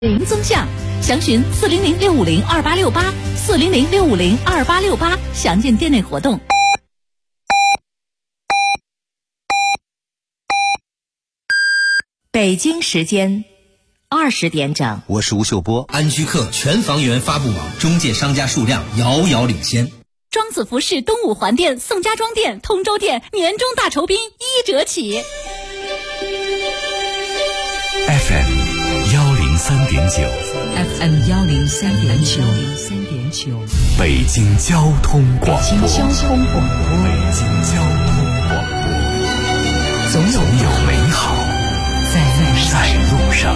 零宗相，详询400-650-2868，400-650-2868，详见店内活动。北京时间20点整， 我是吴秀波。 安居客全房源发布网中介商家数量遥遥领先。 庄子服饰东五环店、宋家庄店、通州店年终大酬宾1折起。 FM 103.9，北京交通广播，总有美好在路上。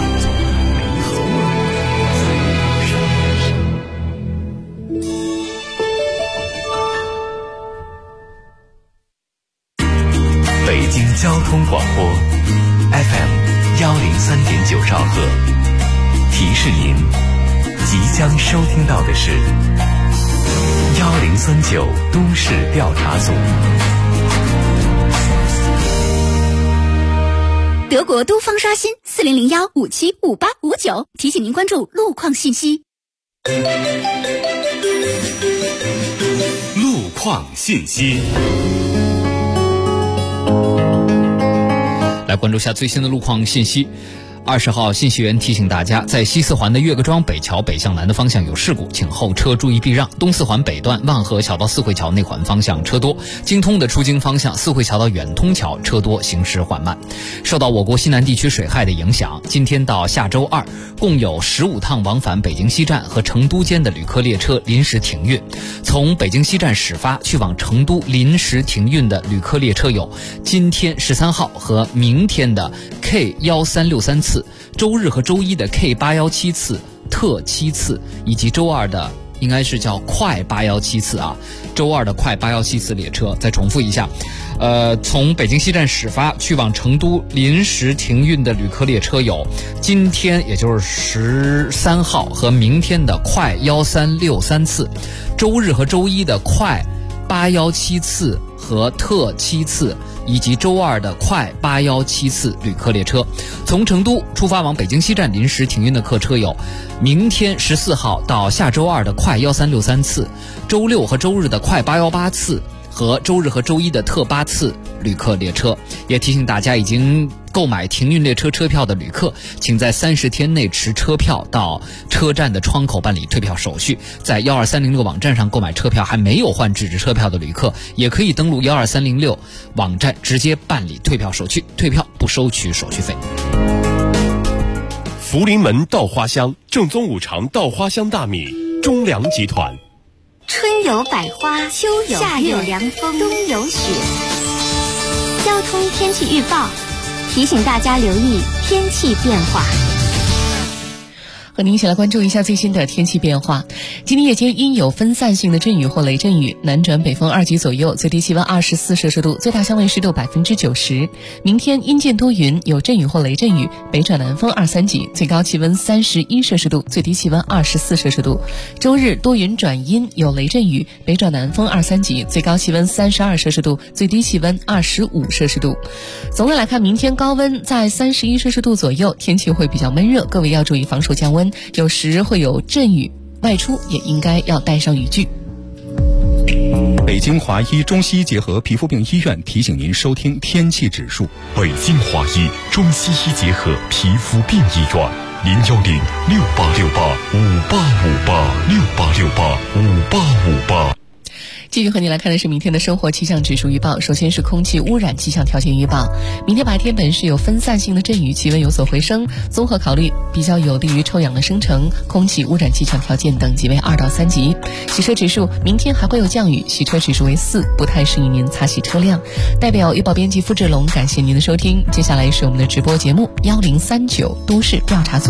北京交通广播 FM 103.9兆赫，提示您即将收听到的是1039都市调查组。 德国都方刷新4001575859，提醒您关注路况信息。 路况信息。 来关注下最新的路况信息。20号，信息员提醒大家，在西四环的岳各庄北桥北向南的方向有事故，请后车注意避让。东四环北段万和桥到四惠桥内环方向车多，京通的出京方向四惠桥到远通桥车多，行驶缓慢。受到我国西南地区水害的影响，今天到下周2，共有15趟往返北京西站和成都间的旅客列车临时停运。从北京西站始发去往成都临时停运的旅客列车有今天13号和明天的 K1363次，周日和周一的 K817次、特7次，以及周二的应该是叫快817次啊，周二的快817次列车。再重复一下，从北京西站始发去往成都临时停运的旅客列车有今天也就是13号和明天的快1363次，周日和周一的快817次和特7次，以及周二的快817次旅客列车。从成都出发往北京西站临时停运的客车有明天14号到下周2的快1363次，周六和周日的快818次和周日和周一的特8次旅客列车。也提醒大家，已经购买停运列车车票的旅客，请在30天内持车票到车站的窗口办理退票手续。在12306网站上购买车票还没有换纸质车票的旅客，也可以登录12306网站直接办理退票手续，退票不收取手续费。 福临门稻花香，正宗五常稻花香大米，中粮集团。 春有百花，秋有夏有凉风，冬有雪。交通天气预报提醒大家留意天气变化。 和您一起来关注一下最新的天气变化。今天夜间因有分散性的阵雨或雷阵雨，南转北风2级左右，最低气温24摄氏度，最大相对湿度90%。明天阴见多云，有阵雨或雷阵雨，北转南风2、3级，最高气温31摄氏度，最低气温24摄氏度。周日多云转阴，有雷阵雨，北转南风2、3级，最高气温32摄氏度，最低气温25摄氏度。总的来看，明天高温在31摄氏度左右，天气会比较闷热，各位要注意防暑降温，有时会有阵雨，外出也应该要带上雨具。 北京华医中西医结合皮肤病医院提醒您收听天气指数。 北京华医中西医结合皮肤病医院，010-6868-5858，6868-5858。 继续和你来看的是明天的生活气象指数预报。首先是空气污染气象条件预报，明天白天本市有分散性的阵雨，气温有所回升，综合考虑比较有利于臭氧的生成，空气污染气象条件等级为2到3级。洗车指数明天还会有降雨，洗车指数为4，不太适宜您擦洗车辆。代表预报编辑付志龙感谢您的收听，接下来是我们的直播节目1039都市调查组。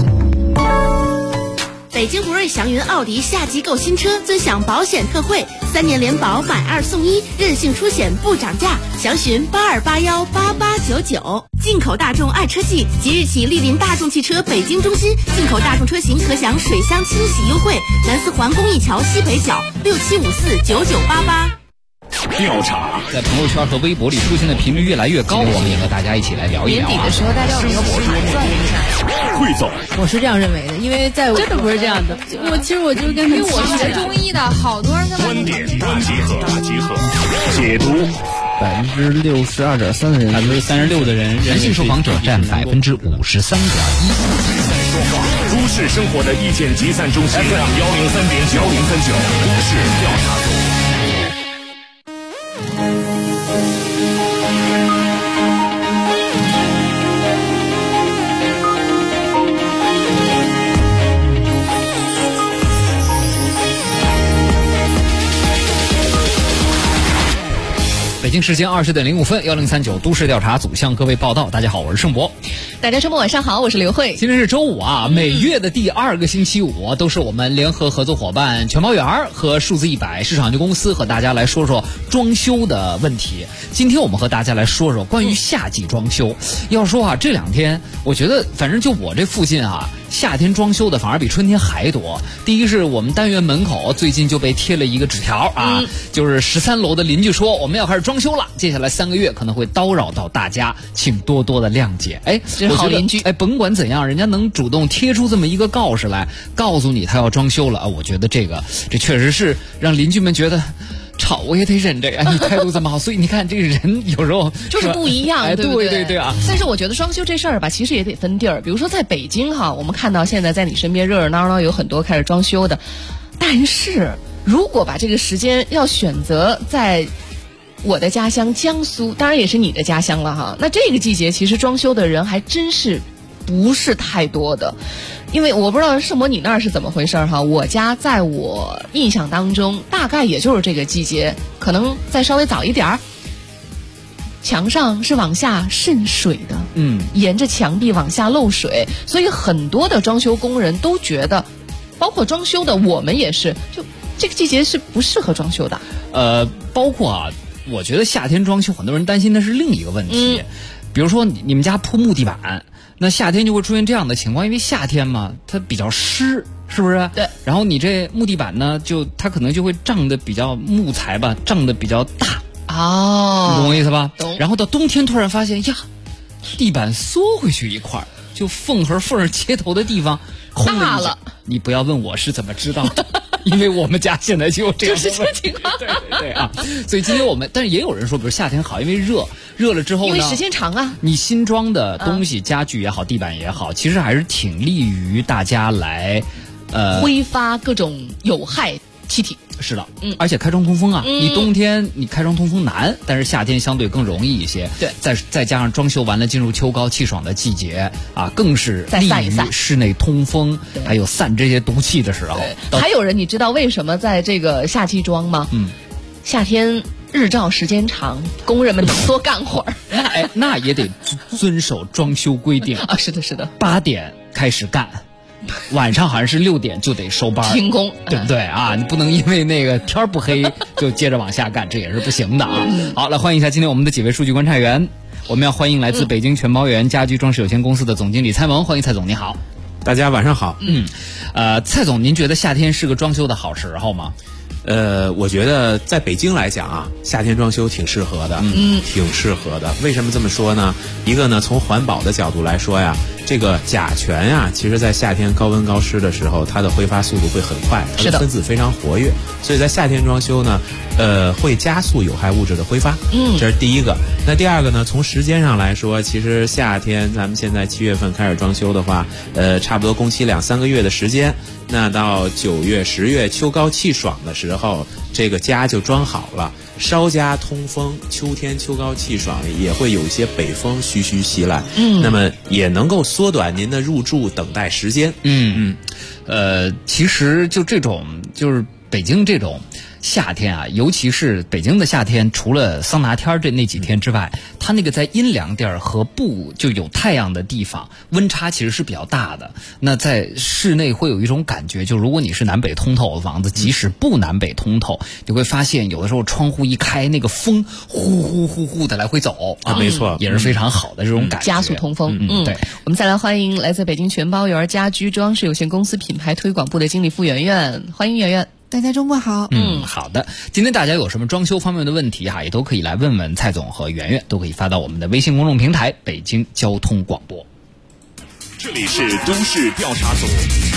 北京博瑞祥云奥迪夏季购新车尊享保险特惠，3年联保买2送1，任性出险不涨价，详询82818899。进口大众爱车季即日起莅临大众汽车北京中心，进口大众车型可享水箱清洗优惠，南四环公益桥西北角，67549988。 调查， 在朋友圈和微博里出现的频率越来越高，我们也和大家一起来聊一聊。 年底的时候，大家有没有盘算一下？ 汇总， 我是这样认为的，因为在真的不是这样的。 其实我就跟他，因为我学中医的，好多人跟观点大集合，解读。 62.3%的人 ，36%的人，男性受访者占53.1%。 都市生活的意见集散中心 FM 103.9 都市调查组。 北京时间20:05，1039都市调查组向各位报道。大家好，我是盛博。 大家周末晚上好，我是刘慧。 今天是周五啊，每月的第2个星期五都是我们联合合作伙伴全包园和数字100市场有限公司和大家来说说装修的问题。今天我们和大家来说说关于夏季装修。要说啊，这2天我觉得反正就我这附近啊，夏天装修的反而比春天还多。第一是我们单元门口最近就被贴了一个纸条啊，就是13楼的邻居说我们要开始装修了，接下来3个月可能会叨扰到大家，请多多的谅解。哎， 这是好邻居。 哎，甭管怎样，人家能主动贴出这么一个告示来，告诉你他要装修了啊，我觉得这确实是让邻居们觉得。吵我也得忍着呀，你态度这么好，所以你看这个人有时候就是不一样， 哎， 对不对？ 对啊。 但是我觉得装修这事儿吧，其实也得分地儿。比如说在北京哈，我们看到现在在你身边热热闹闹有很多开始装修的，但是如果把这个时间要选择在我的家乡江苏，当然也是你的家乡了哈，那这个季节其实装修的人还真是不是太多的。因为我不知道盛博你那儿是怎么回事哈，我家在我印象当中大概也就是这个季节，可能再稍微早一点儿，墙上是往下渗水的，沿着墙壁往下漏水，所以很多的装修工人都觉得，包括装修的我们也是，就这个季节是不适合装修的。 包括啊，我觉得夏天装修很多人担心的是另一个问题，比如说你们家铺木地板。那夏天就会出现这样的情况，因为夏天嘛，它比较湿，是不是？ 对。 然后你这木地板呢，它可能就会胀得比较木材吧，胀得比较大。 哦， 你懂我意思吧？ 懂。 然后到冬天突然发现呀，地板缩回去一块儿，就缝儿接头的地方空大了。 你不要问我是怎么知道的。因为我们家现在就有这样的问题， 情况， 对啊，所以今天但是也有人说，比如夏天好，因为热了之后呢， 因为时间长啊， 你新装的东西，家具也好，地板也好，其实还是挺利于大家来挥发各种有害气体。 是的，而且开窗通风啊，你冬天你开窗通风难，但是夏天相对更容易一些。 对， 再加上装修完了进入秋高气爽的季节啊，更是利于室内通风，还有散这些毒气的时候。 还有人，你知道为什么在这个夏季装吗？夏天日照时间长，工人们能多干会儿。 那也得遵守装修规定啊。是的 ，8点开始干。晚上好像是6点就得收班停工， 对不对啊？你不能因为那个天不黑就接着往下干，这也是不行的啊。好，来欢迎一下今天我们的几位数据观察员。我们要欢迎来自北京全包园家居装饰有限公司的总经理蔡萌，欢迎蔡总，你好。 大家晚上好。 蔡总，您觉得夏天是个装修的好时候吗？ 我觉得在北京来讲啊，夏天装修挺适合的，挺适合的。为什么这么说呢？一个呢，从环保的角度来说呀，这个甲醛呀，其实在夏天高温高湿的时候，它的挥发速度会很快，它的分子非常活跃，所以在夏天装修呢，会加速有害物质的挥发。这是第一个。那第二个呢，从时间上来说，其实夏天咱们现在7月份开始装修的话，差不多工期2-3个月的时间。那到9月、10月秋高气爽的时候，这个家就装好了，稍加通风，秋天秋高气爽，也会有一些北风徐徐袭来，那么也能够缩短您的入住等待时间。 其实就这种，就是北京这种夏天啊，尤其是北京的夏天，除了桑拿天那几天之外，它那个在阴凉地儿和不就有太阳的地方，温差其实是比较大的。那在室内会有一种感觉，就如果你是南北通透的房子，即使不南北通透，你会发现有的时候窗户一开，那个风呼呼呼呼的来回走啊， 没错， 也是非常好的这种感觉， 加速通风。 对。 我们再来欢迎来自北京全包园家居装饰有限公司品牌推广部的经理傅圆圆，欢迎圆圆。 大家周末好。 好的。今天大家有什么装修方面的问题也都可以来问问蔡总和圆圆，都可以发到我们的微信公众平台北京交通广播。 这里是都市调查组。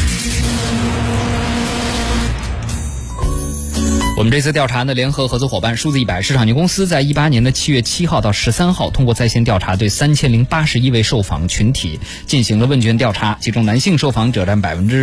我们这次调查呢，联合合作伙伴数字100市场有限公司在18年的7月7号到13号，通过在线调查对3081位受访群体进行了问卷调查，其中男性受访者占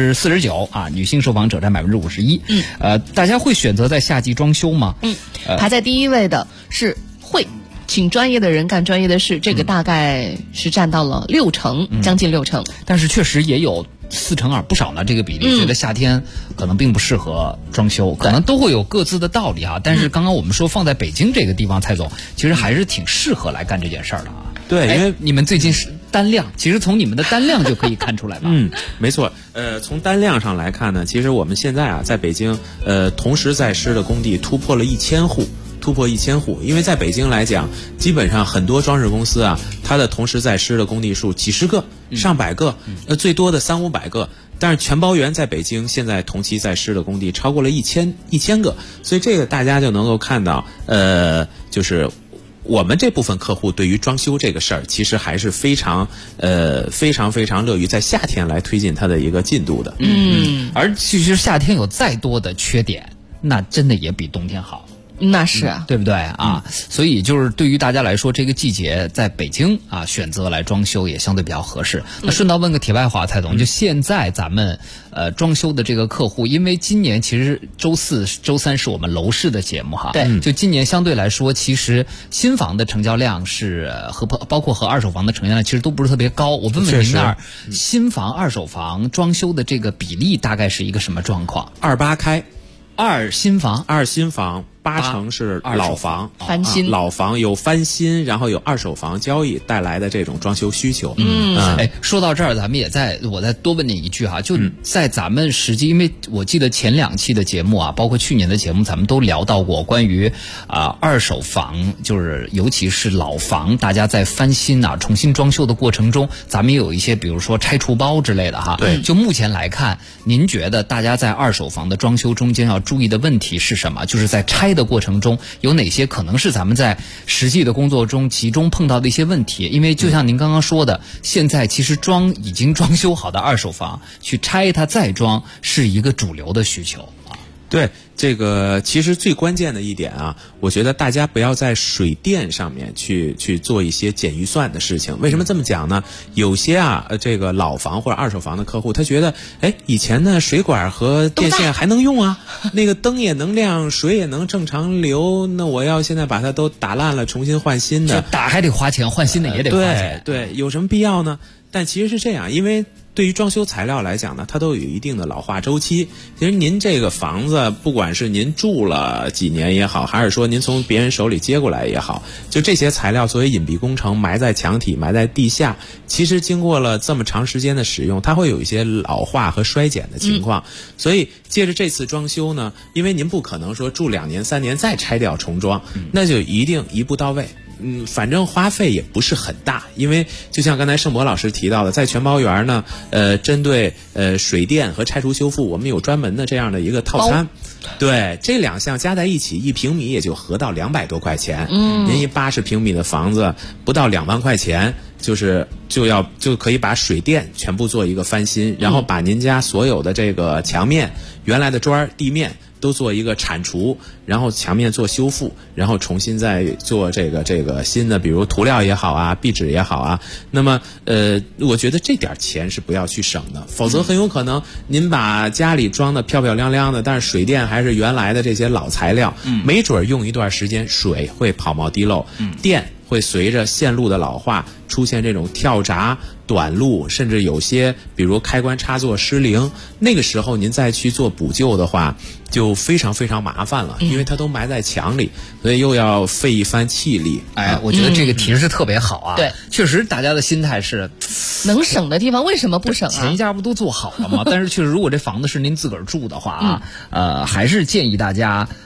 49%女性受访者占51%。大家会选择在夏季装修吗？ 排在第一位的是会。请专业的人干专业的事，这个大概是占到了60%，将近60%。 但是确实也有4%不少呢，这个比例觉得夏天可能并不适合装修，可能都会有各自的道理啊。但是刚刚我们说放在北京这个地方，蔡总其实还是挺适合来干这件事儿的啊。 对，因为你们最近是单量，其实从你们的单量就可以看出来吧。 没错。从单量上来看呢，其实我们现在在北京同时在施的工地突破了1000户。因为在北京来讲，基本上很多装饰公司它的同时在施的工地数几十个、上百个，最多的300-500个。但是全包圆在北京现在同期在施的工地超过了1000个，所以这个大家就能够看到，就是我们这部分客户对于装修这个事儿，其实还是非常乐于在夏天来推进它的一个进度的。 而其实夏天有再多的缺点，那真的也比冬天好。 那是啊， 对不对啊？所以就是对于大家来说，这个季节在北京选择来装修也相对比较合适。那顺道问个题外话，蔡总，就现在咱们装修的这个客户，因为今年其实周4、周3是我们楼市的节目对， 就今年相对来说，其实新房的成交量是包括和二手房的成交量其实都不是特别高。我问问您那儿，新房、二手房装修的这个比例大概是一个什么状况 ？28开 ，2新房。 80%是老房翻新， 老房有翻新，然后有二手房交易带来的这种装修需求。 说到这儿，咱们我再多问您一句就在咱们实际，因为我记得前2期的节目包括去年的节目，咱们都聊到过关于二手房，就是尤其是老房，大家在翻新重新装修的过程中，咱们也有一些比如说拆除包之类的对， 就目前来看，您觉得大家在二手房的装修中间要注意的问题是什么？就是在拆的过程中有哪些可能是咱们在实际的工作中集中碰到的一些问题？因为就像您刚刚说的，现在其实已经装修好的二手房去拆它再装是一个主流的需求。 对，这个其实最关键的一点我觉得大家不要在水电上面去做一些减预算的事情。为什么这么讲呢？有些这个老房或者二手房的客户，他觉得以前呢水管和电线还能用那个灯也能亮，水也能正常流，那我要现在把它都打烂了重新换新的， 打还得花钱，换新的也得花钱。 对，有什么必要呢？但其实是这样，因为对于装修材料来讲呢，它都有一定的老化周期。其实您这个房子，不管是您住了几年也好，还是说您从别人手里接过来也好，就这些材料作为隐蔽工程埋在墙体、埋在地下，其实经过了这么长时间的使用，它会有一些老化和衰减的情况。所以借着这次装修呢，因为您不可能说住2年3年再拆掉重装，那就一定一步到位。反正花费也不是很大，因为就像刚才盛博老师提到的，在全包圆呢，针对水电和拆除修复，我们有专门的这样的一个套餐。对，这2项加在一起，1平米也就合到200多块钱。您一80平米的房子，不到2万块钱，就可以把水电全部做一个翻新，然后把您家所有的这个墙面、原来的砖、地面都做一个铲除，然后墙面做修复，然后重新再做这个新的，比如涂料也好壁纸也好那么我觉得这点钱是不要去省的，否则很有可能您把家里装的漂漂亮亮的，但是水电还是原来的这些老材料，没准用一段时间水会跑冒滴漏，电会随着线路的老化出现这种跳闸、短路，甚至有些比如开关插座失灵，那个时候您再去做补救的话就非常非常麻烦了，因为它都埋在墙里，所以又要费一番气力。 我觉得这个提示特别好对， 确实大家的心态是能省的地方为什么不省前一家不都做好了吗？但是确实如果这房子是您自个儿住的话还是建议大家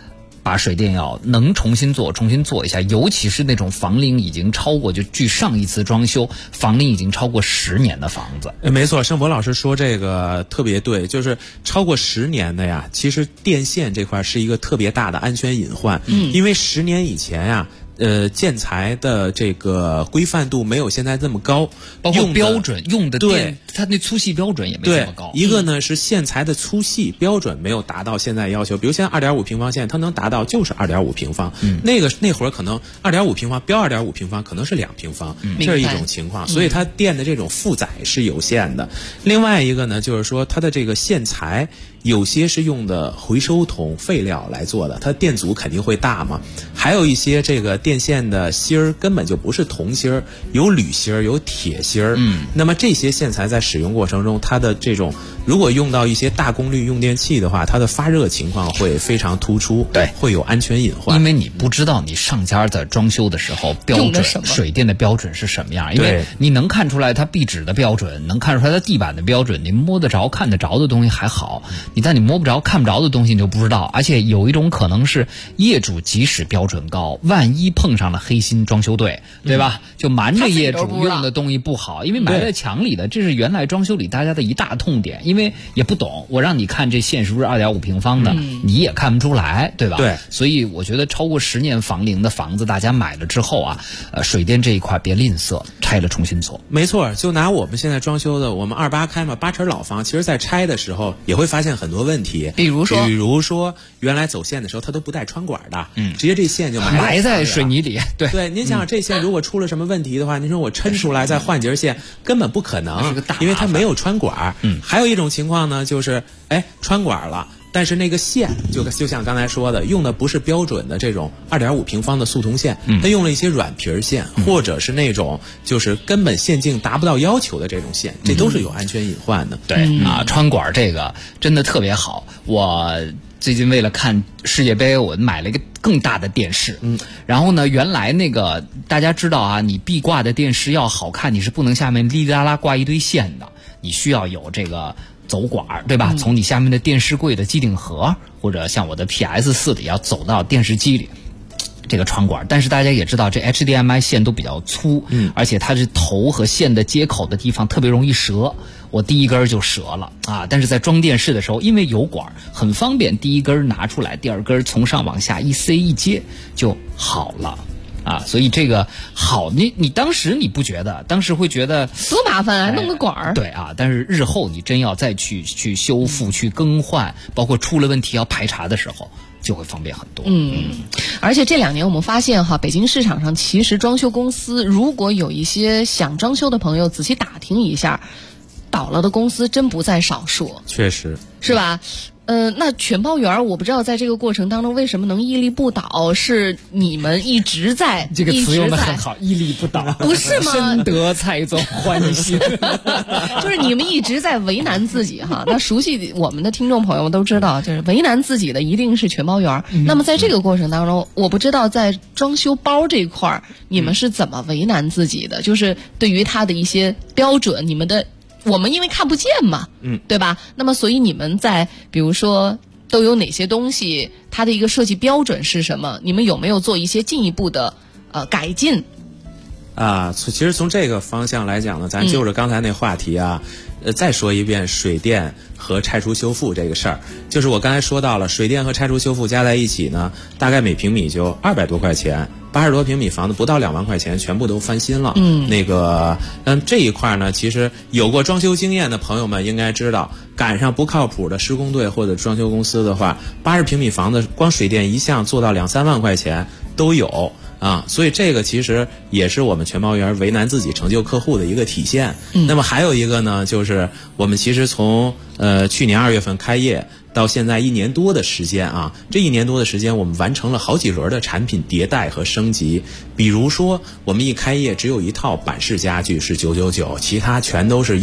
把水电要能重新做一下，尤其是那种房龄已经超过，就据上一次装修房龄已经超过10年的房子。 没错，盛博老师说这个特别对，就是超过10年的呀，其实电线这块是一个特别大的安全隐患。因为10年以前呀，建材的这个规范度没有现在这么高， 包括标准用的电，它那粗细标准也没这么高。 一个呢是线材的粗细标准没有达到现在要求，比如现在2.5平方线，它能达到就是2.5平方，那会儿可能2.5平方标2.5平方可能是2平方，这是一种情况，所以它电的这种负载是有限的。另外一个呢，就是说它的这个线材有些是用的回收桶废料来做的，它电阻肯定会大嘛。还有一些这个电线的芯儿根本就不是铜芯儿，有铝芯儿，有铁芯儿。那么这些线材在使用过程中，它的这种如果用到一些大功率用电器的话，它的发热情况会非常突出， 对， 会有安全隐患。 因为你不知道你上家在装修的时候标准水电的标准是什么样，因为你能看出来它壁纸的标准，能看出来它地板的标准，你摸得着看得着的东西还好，但你摸不着看不着的东西你就不知道。而且有一种可能是业主即使标准高，万一碰上了黑心装修队，对吧？就瞒着业主用的东西不好，因为埋在墙里的，这是原来装修里大家的一大痛点。因为也不懂，我让你看这线是不是2.5平方的，你也看不出来，对吧？ 对， 所以我觉得超过10年房龄的房子，大家买了之后啊，水电这一块别吝啬，拆了重新做。 没错，就拿我们现在装修的，我们28开嘛，8成老房，其实在拆的时候也会发现很多问题。 比如说原来走线的时候它都不带穿管的，直接这线就埋在水泥里。 对，您想想这线如果出了什么问题的话，您说我抻出来再换节线根本不可能，因为它没有穿管。还有一种情况呢，就是穿管了，但是那个线就像刚才说的，用的不是标准的这种2.5平方的速通线，它用了一些软皮线，或者是那种就是根本线径达不到要求的这种线，这都是有安全隐患的。 对穿管这个真的特别好。我最近为了看世界杯，我买了一个更大的电视。然后呢，原来那个大家知道啊，你壁挂的电视要好看，你是不能下面哩哩啦啦挂一堆线的，你需要有这个走管，对吧？从你下面的电视柜的机顶盒，或者像我的 PS4 里要走到电视机里，这个穿管。但是大家也知道，这 HDMI 线都比较粗，而且它是头和线的接口的地方特别容易折。我第一根就折了啊！但是在装电视的时候，因为有管很方便，第一根拿出来，第二根从上往下一塞一接就好了。所以这个好，你当时你不觉得？当时会觉得多麻烦啊，弄个管儿。 对但是日后你真要再去修复、去更换，包括出了问题要排查的时候，就会方便很多。 而且这2年我们发现北京市场上其实装修公司，如果有一些想装修的朋友仔细打听一下，倒了的公司真不在少数。 确实是吧？那全包园我不知道在这个过程当中为什么能屹立不倒，是你们一直在这个词用得很好，屹立不倒， 不是吗？ 深得蔡总欢心。 就是你们一直在为难自己哈。那熟悉我们的听众朋友们都知道，就是为难自己的一定是全包园。那么在这个过程当中，我不知道在装修包这一块你们是怎么为难自己的？就是对于它的一些标准，你们的。我们因为看不见嘛，对吧？那么所以你们在比如说都有哪些东西，它的一个设计标准是什么？你们有没有做一些进一步的改进？ 其实从这个方向来讲呢，咱就着刚才那话题再说一遍水电和拆除修复这个事儿。就是我刚才说到了，水电和拆除修复加在一起呢，大概每平米就200多块钱，80多平米房子不到2万块钱，全部都翻新了。这一块呢，其实有过装修经验的朋友们应该知道，赶上不靠谱的施工队或者装修公司的话，80平米房子光水电一项做到2-3万块钱都有。所以这个其实也是我们全包园为难自己成就客户的一个体现。那么还有一个呢，就是我们其实从去年2月份开业到现在1年多的时间这1年多的时间我们完成了好几轮的产品迭代和升级。比如说我们一开业只有一套板式家具是999，其他全都是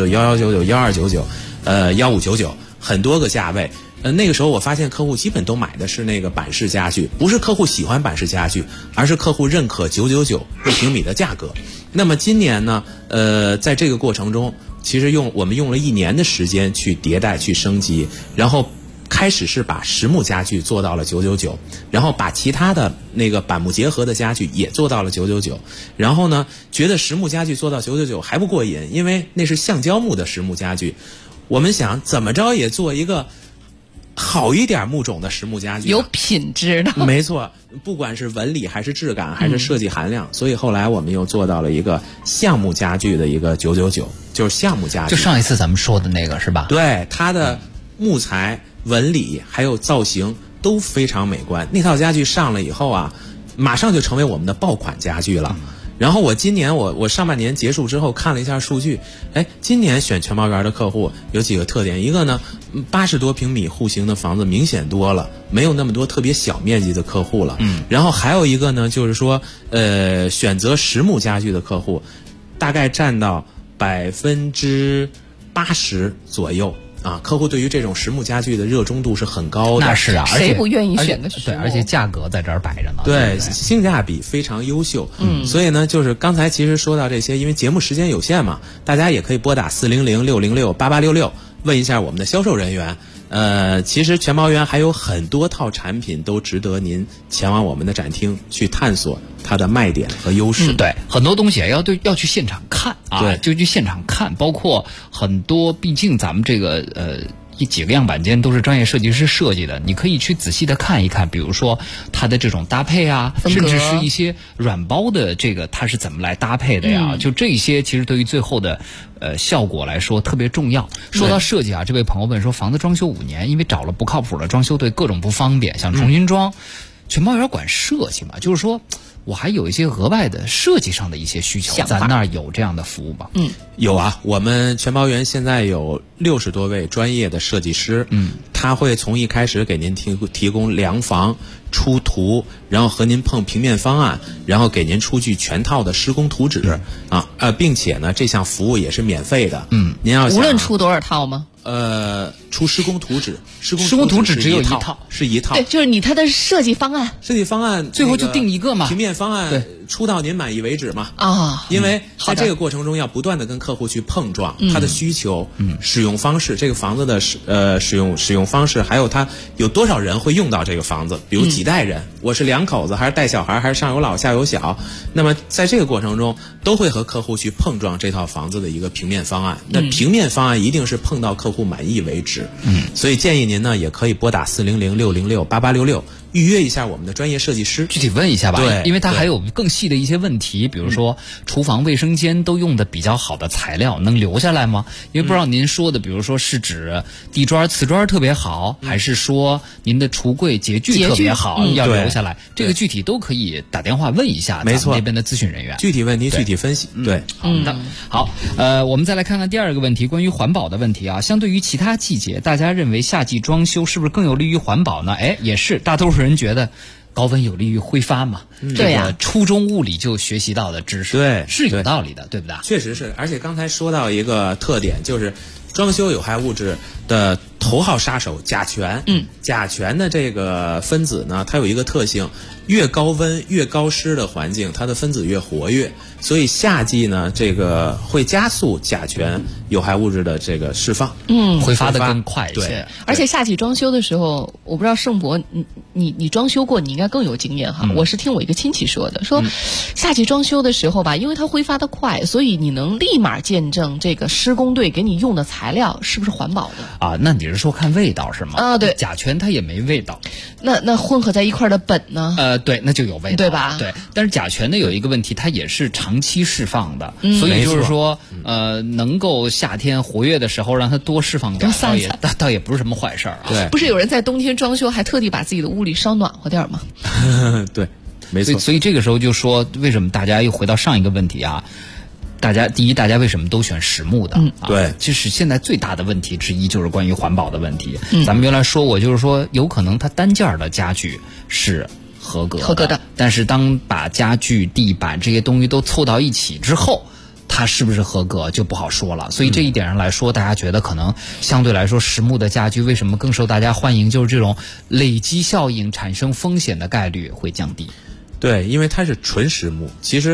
1099、1199、1299、1599，很多个价位。那个时候我发现客户基本都买的是那个板式家具，不是客户喜欢板式家具，而是客户认可999一平米的价格。那么今年呢，在这个过程中，其实我们用了1年的时间去迭代、去升级，然后开始是把实木家具做到了999，然后把其他的那个板木结合的家具也做到了999，然后呢，觉得实木家具做到999还不过瘾，因为那是橡胶木的实木家具，我们想怎么着也做一个好一点木种的实木家具， 有品质的。 没错，不管是纹理还是质感还是设计含量，所以后来我们又做到了一个橡木家具的一个999，就是橡木家具。 就上一次咱们说的那个是吧？ 对，它的木材、纹理还有造型都非常美观。那套家具上了以后啊，马上就成为我们的爆款家具了。然后我今年我上半年结束之后看了一下数据，今年选全毛园的客户有几个特点，一个呢，80多平米户型的房子明显多了，没有那么多特别小面积的客户了。然后还有一个呢，就是说选择实木家具的客户，大概占到80%左右。啊，客户对于这种实木家具的热衷度是很高的。 那是啊， 谁不愿意选个实木？ 对，而且价格在这儿摆着呢。 对，性价比非常优秀。所以呢，就是刚才其实说到这些，因为节目时间有限嘛，大家也可以拨打400-606-8866问一下我们的销售人员。其实全毛园还有很多套产品都值得您前往我们的展厅去探索它的卖点和优势。 对，很多东西要去现场看啊， 对， 就去现场看，包括很多，毕竟咱们这个几个样板间都是专业设计师设计的，你可以去仔细的看一看，比如说它的这种搭配啊，甚至是一些软包的这个它是怎么来搭配的呀？就这些其实对于最后的效果来说特别重要。说到设计啊，这位朋友问说，房子装修5年，因为找了不靠谱的装修队，各种不方便，想重新装，全毛园管设计嘛？就是说我还有一些额外的设计上的一些需求，咱那儿有这样的服务吗？ 有啊，我们全毛园现在有60多位专业的设计师，他会从一开始给您提供量房、出图，然后和您碰平面方案，然后给您出具全套的施工图纸并且呢，这项服务也是免费的。您要想无论出多少套吗？ 出施工图纸，施工图纸只有一套， 是一套。 对，就是你它的设计方案， 最后就定一个嘛， 平面方案出到您满意为止嘛。 啊， 因为在这个过程中要不断的跟客户去碰撞他的需求、使用方式，这个房子的使用方式，还有他有多少人会用到这个房子，比如几代人，我是2口子还是带小孩，还是上有老下有小，那么在这个过程中都会和客户去碰撞这套房子的一个平面方案。那平面方案一定是碰到客户满意为止。所以建议您呢也可以拨打400-606-8866预约一下我们的专业设计师， 具体问一下吧。 对， 因为它还有更细的一些问题，比如说厨房、卫生间都用的比较好的材料能留下来吗？因为不知道您说的，比如说是指地砖、瓷砖特别好，还是说您的橱柜洁具特别好，要留下来？这个具体都可以打电话问一下咱们那边的咨询人员， 具体问题具体分析。对， 好的。好，我们再来看看第二个问题，关于环保的问题啊。相对于其他季节，大家认为夏季装修是不是更有利于环保呢？也是，大多数人觉得高温有利于挥发嘛。 对呀， 初中物理就学习到的知识， 对， 是有道理的，对不对？ 确实是，而且刚才说到一个特点，就是装修有害物质的头号杀手甲醛。甲醛的这个分子呢，它有一个特性，越高温越高湿的环境，它的分子越活跃，所以夏季呢，这个会加速甲醛有害物质的这个释放， 挥发的更快一些。 对， 而且夏季装修的时候，我不知道盛博，你装修过，你应该更有经验哈。我是听我一个亲戚说的，说夏季装修的时候吧，因为它挥发的快，所以你能立马见证这个施工队给你用的材料是不是环保的啊？那你是说看味道是吗？ 啊，对， 甲醛它也没味道。 那混合在一块的苯呢？ 对，那就有味道， 对吧？ 对，但是甲醛呢有一个问题，它也是长期释放的，所以就是说，能够夏天活跃的时候让它多释放点，倒也不是什么坏事啊。 对， 不是有人在冬天装修还特地把自己的屋里烧暖和点吗？ 对，没错。 所以这个时候就说，为什么大家又回到上一个问题啊？大家为什么都选实木的？ 对， 其实现在最大的问题之一就是关于环保的问题。咱们原来说过，就是说有可能它单件的家具是合格的，但是当把家具、地板这些东西都凑到一起之后，它是不是合格就不好说了。所以这一点上来说，大家觉得可能相对来说实木的家具为什么更受大家欢迎？就是这种累积效应产生风险的概率会降低。 对，因为它是纯实木，其实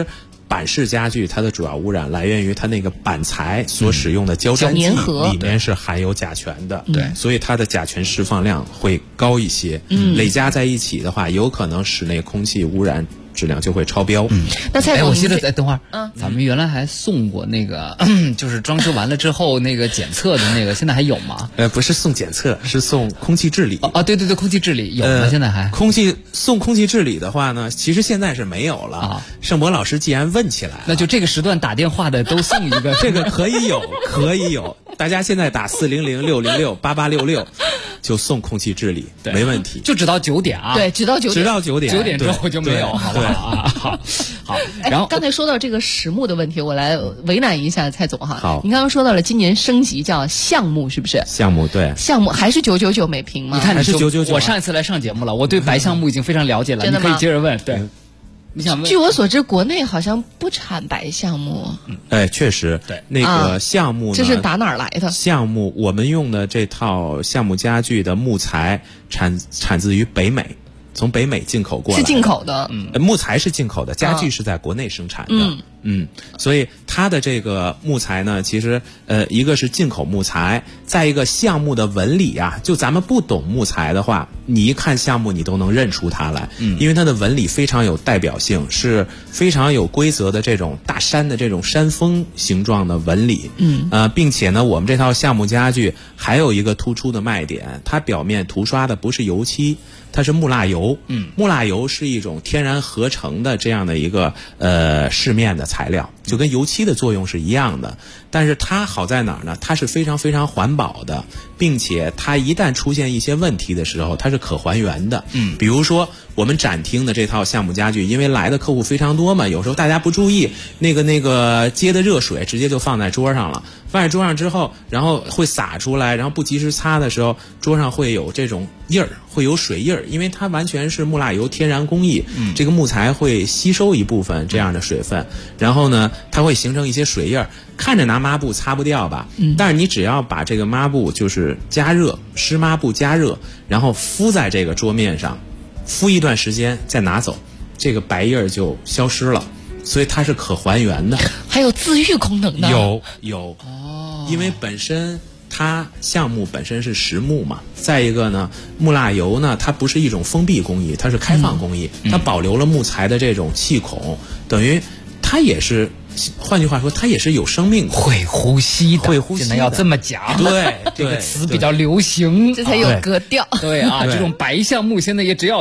板式家具它的主要污染来源于它那个板材所使用的胶粘剂里面是含有甲醛的， 对， 所以它的甲醛释放量会高一些。累加在一起的话，有可能室内空气污染质量就会超标。 那蔡总， 我记得等会儿，咱们原来还送过那个，就是装修完了之后那个检测的那个，现在还有吗？ 不是送检测，是送空气治理。 对，空气治理有吗？现在还送空气治理的话呢，其实现在是没有了。盛博老师既然问起来了， 那就这个时段打电话的都送一个， 这个可以有。大家现在打400-606-8866，就送空气治理，没问题。 就直到9点啊。 对，直到9点。 9点之后就没有，好不好？好。然后刚才说到这个实木的问题，我来为难一下蔡总哈。 好， 您刚刚说到了今年升级叫橡木，是不是？ 橡木对， 橡木还是999每平吗？ 你看还是999。 我上一次来上节目了，我对白橡木已经非常了解了， 真的吗？ 你可以接着问。对。你想问？ 据我所知，国内好像不产白橡木。 确实，对那个橡木呢， 这是打哪儿来的？ 橡木，我们用的这套橡木家具的木材产自于北美，从北美进口过来， 是进口的。 木材是进口的，家具是在国内生产的。所以它的这个木材呢，其实一个是进口木材，再一个橡木的纹理啊，就咱们不懂木材的话，你一看橡木你都能认出它来，因为它的纹理非常有代表性，是非常有规则的这种大山的这种山峰形状的纹理。并且呢，我们这套橡木家具还有一个突出的卖点，它表面涂刷的不是油漆，它是木蜡油。木蜡油是一种天然合成的这样的一个市面的材料，就跟油漆的作用是一样的。但是它好在哪儿呢？它是非常非常环保的，并且它一旦出现一些问题的时候，它是可还原的。比如说我们展厅的这套橡木家具，因为来的客户非常多嘛，有时候大家不注意，那个接的热水直接就放在桌上了，放在桌上之后，然后会洒出来，然后不及时擦的时候，桌上会有这种印儿，会有水印儿，因为它完全是木蜡油天然工艺，这个木材会吸收一部分这样的水分，然后呢，它会形成一些水印儿，看着拿抹布擦不掉吧，但是你只要把这个抹布就是加热，湿抹布加热，然后敷在这个桌面上，敷一段时间再拿走，这个白印儿就消失了，所以它是可还原的。 还有自愈功能的？ 有因为本身它橡木本身是实木嘛，再一个呢，木蜡油呢，它不是一种封闭工艺，它是开放工艺，它保留了木材的这种气孔，等于它也是，换句话说，它也是有生命的， 会呼吸的，现在要这么讲， 对， 这个词比较流行， 这才有格调。 对啊，这种白橡木现在也只要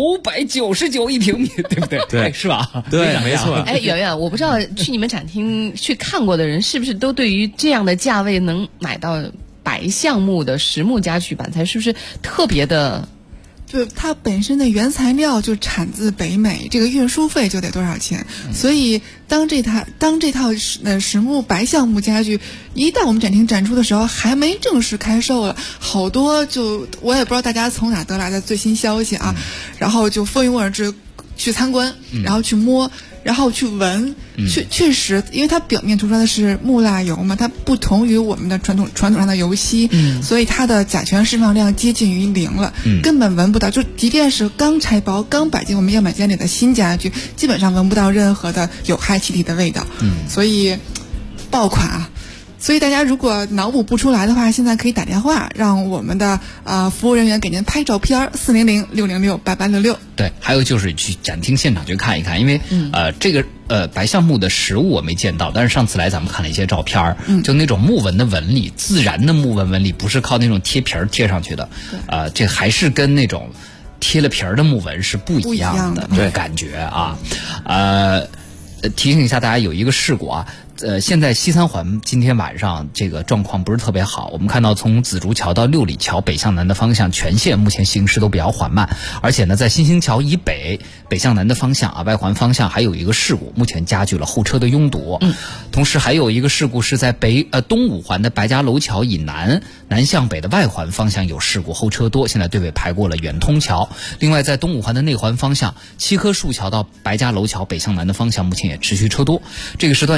999一平米，对不对？ 对， 是吧？ 对，没错。 圆圆，我不知道去你们展厅去看过的人，是不是都对于这样的价位能买到白橡木的实木家具板材，是不是特别的？ 就它本身的原材料就产自北美，这个运输费就得多少钱？所以当这套实木白橡木家具一旦我们展厅展出的时候，还没正式开售了，好多就我也不知道大家从哪得来的最新消息啊，然后就蜂拥而至去参观，然后去摸，然后去闻，确实，因为它表面涂刷的是木蜡油嘛，它不同于我们的传统上的油漆，所以它的甲醛释放量接近于0了，根本闻不到。就即便是刚拆包、刚摆进我们样板间里的新家具，基本上闻不到任何的有害气体的味道。所以爆款啊！所以大家如果脑补不出来的话，现在可以打电话让我们的服务人员给您拍照片，400-606-8866。 对，还有就是去展厅现场去看一看，因为这个白橡木的实物我没见到，但是上次来咱们看了一些照片，就那种木纹的纹理，自然的木纹纹理，不是靠那种贴皮儿贴上去的，这还是跟那种贴了皮儿的木纹是不一样的这种感觉啊。提醒一下大家有一个事故啊。现在西三环今天晚上这个状况不是特别好，我们看到从紫竹桥到六里桥北向南的方向全线目前行驶都比较缓慢，而且呢在新兴桥以北北向南的方向外环方向还有一个事故，目前加剧了候车的拥堵。同时还有一个事故是在东五环的白家楼桥以南向北的外环方向有事故，候车多，现在队尾排过了远通桥。另外在东五环的内环方向七棵树桥到白家楼桥北向南的方向目前也持续车多。这个时段机场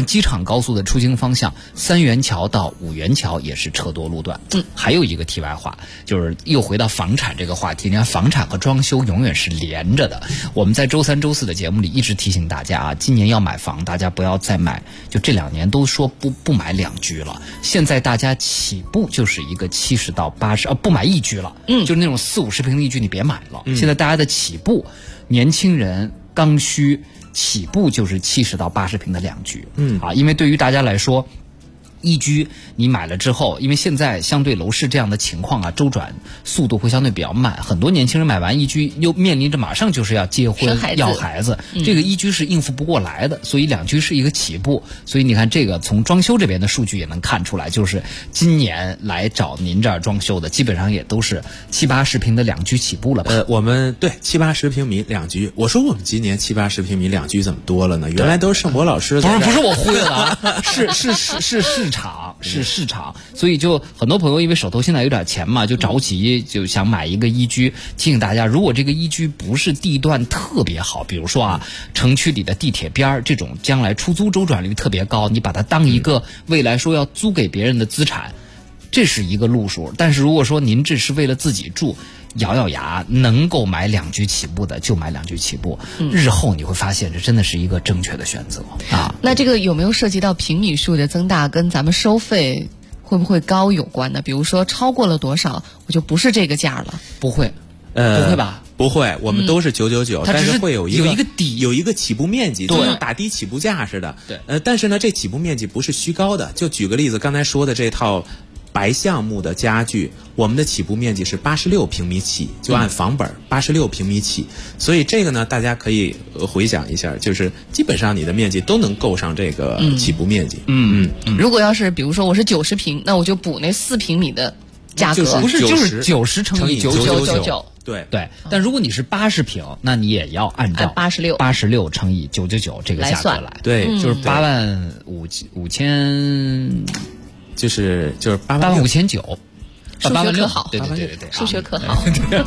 高速的出京方向，3元桥到5元桥也是车多路段。还有一个题外话，就是又回到房产这个话题。你看，房产和装修永远是连着的。我们在周3、周4的节目里一直提醒大家啊，今年要买房，大家不要再买，就这2年都说不买2居了。现在大家起步就是一个70到80，不买1居了，就是那种40-50平的1居你别买了。现在大家的起步，年轻人刚需起步就是70到80平的2居，因为对于大家来说，1居你买了之后，因为现在相对楼市这样的情况啊，周转速度会相对比较慢，很多年轻人买完1居又面临着马上就是要结婚要孩子，这个1居是应付不过来的，所以2居是一个起步。所以你看，这个从装修这边的数据也能看出来，就是今年来找您这儿装修的，基本上也都是70-80平的2居起步了吧？ 我们对70-80平米2居，我说我们今年70-80平米2居怎么多了呢？原来都是盛博老师不是我忽悠的啊，是市场，所以就很多朋友因为手头现在有点钱嘛，就着急就想买一个1居。提醒大家，如果这个1居不是地段特别好，比如说啊，城区里的地铁边这种将来出租周转率特别高，你把它当一个未来说要租给别人的资产，这是一个路数。但是如果说您这是为了自己住，咬牙能够买2居起步的就买2居起步，日后你会发现这真的是一个正确的选择啊。 那这个有没有涉及到平米数的增大跟咱们收费会不会高有关呢？比如说超过了多少我就不是这个价了？ 不会，不会吧？ 不会，我们都是999，但是会有一个底， 有一个起步面积，就像打的起步价似的。 对， 但是呢，这起步面积不是虚高的。就举个例子，刚才说的这套白橡木的家具，我们的起步面积是86平米起，就按房本86平米起。所以这个呢，大家可以回想一下，就是基本上你的面积都能够上这个起步面积。 如果要是比如说我是90平，那我就补那4平米的价格， 就是90乘以999。 对， 但如果你是80平，那你也要按照86乘以999这个价格来。 对， 就是85000，就是85900。 数学课好， 对， 数学课好。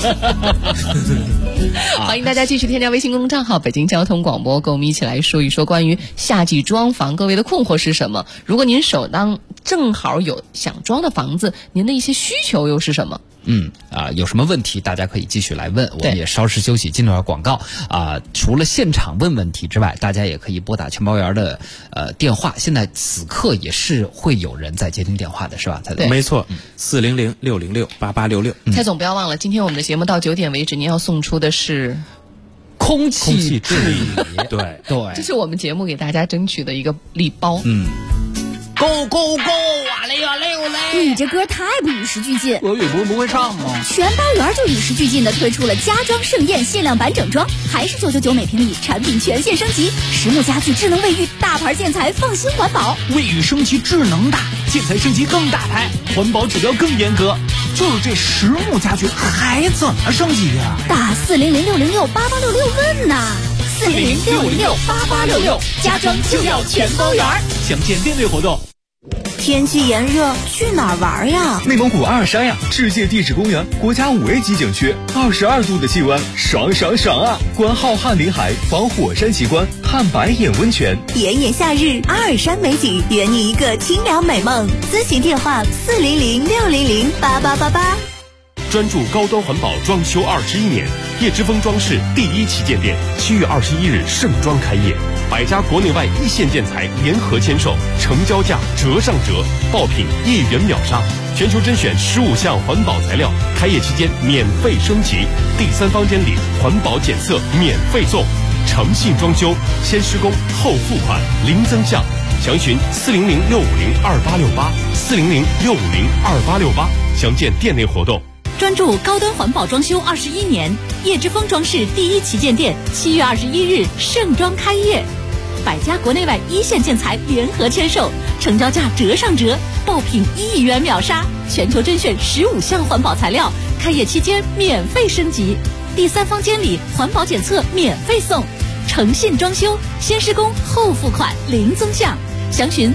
欢迎大家继续添加微信公众账号北京交通广播，跟我们一起来说一说关于夏季装房各位的困惑是什么。如果您手当正好有想装的房子，您的一些需求又是什么？ 有什么问题大家可以继续来问，我们也稍事休息，进段广告除了现场问问题之外，大家也可以拨打全包圆的电话，现在此刻也是会有人在接听电话的，是吧？ 对，没错，400-606-8866。 蔡总不要忘了，今天我们的节目到9点为止，您要送出的是空气治理。对， 这是我们节目给大家争取的一个礼包。 Go go go！ 哇嘞哇嘞哇嘞！你这歌太不与时俱进。 俄语不会唱吗？ 全包圆就与时俱进的推出了家装盛宴限量版整装，还是999每平米，产品全线升级，实木家具、智能卫浴、大牌建材，放心环保。 卫浴升级智能大，建材升级更大牌，环保指标更严格。就是这实木家具还怎么升级呀？ 打400-606-8866问呐！400-606-8866，家装就要全包圆。 详见店内活动。 天气炎热，去哪儿玩呀？ 内蒙古阿尔山呀，世界地质公园，国家5A 级景区，22度的气温，爽爽爽啊！观浩瀚林海，访火山奇观，探白眼温泉。 炎炎夏日，阿尔山美景，圆你一个清凉美梦。咨询电话400-600-8888。 专注高端环保装修21年，叶之峰装饰第1旗舰店7月21日盛装开业，100家国内外一线建材联合签售，成交价折上折，爆品1元秒杀，全球甄选15项环保材料，开业期间免费升级，第3房间里环保检测免费送，诚信装修，先施工后付款，零增项。详询400-650-2868，400-650-2868，详见店内活动。 专注高端环保装修21年，叶之峰装饰第1旗舰店7月21日盛装开业，100家国内外一线建材联合签售，成交价折上折，爆品1元秒杀，全球甄选15项环保材料，开业期间免费升级，第3房间里环保检测免费送，诚信装修，先施工后付款，零增项。详询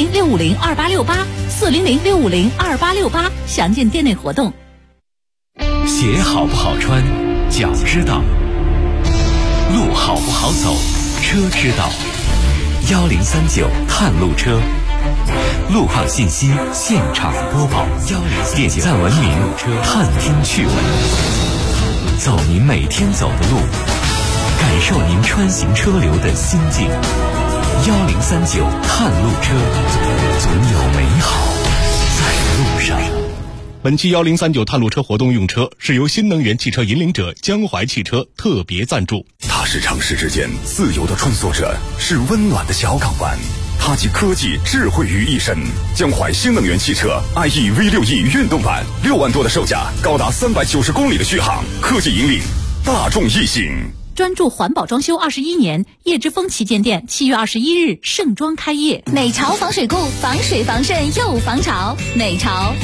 400-650-2868，400-650-2868，详见店内活动。 鞋好不好穿，脚知道；路好不好走，车知道。 1039探路车，路况信息现场播报，1039点赞文明，探听趣闻，走您每天走的路，感受您穿行车流的心境。1039探路车，总有美好在路上。 本期1039探路车活动用车是由新能源汽车引领者江淮汽车特别赞助。 它是城市之间自由的穿梭者，是温暖的小港湾。它集科技智慧于一身。江淮新能源汽车 IE V6E 运动版，6万多的售价，高达390公里的续航，科技引领大众一心。 专注环保装修21年，叶之峰旗舰店7月21日盛装开业。 美潮防水固，防水防渗又防潮。美潮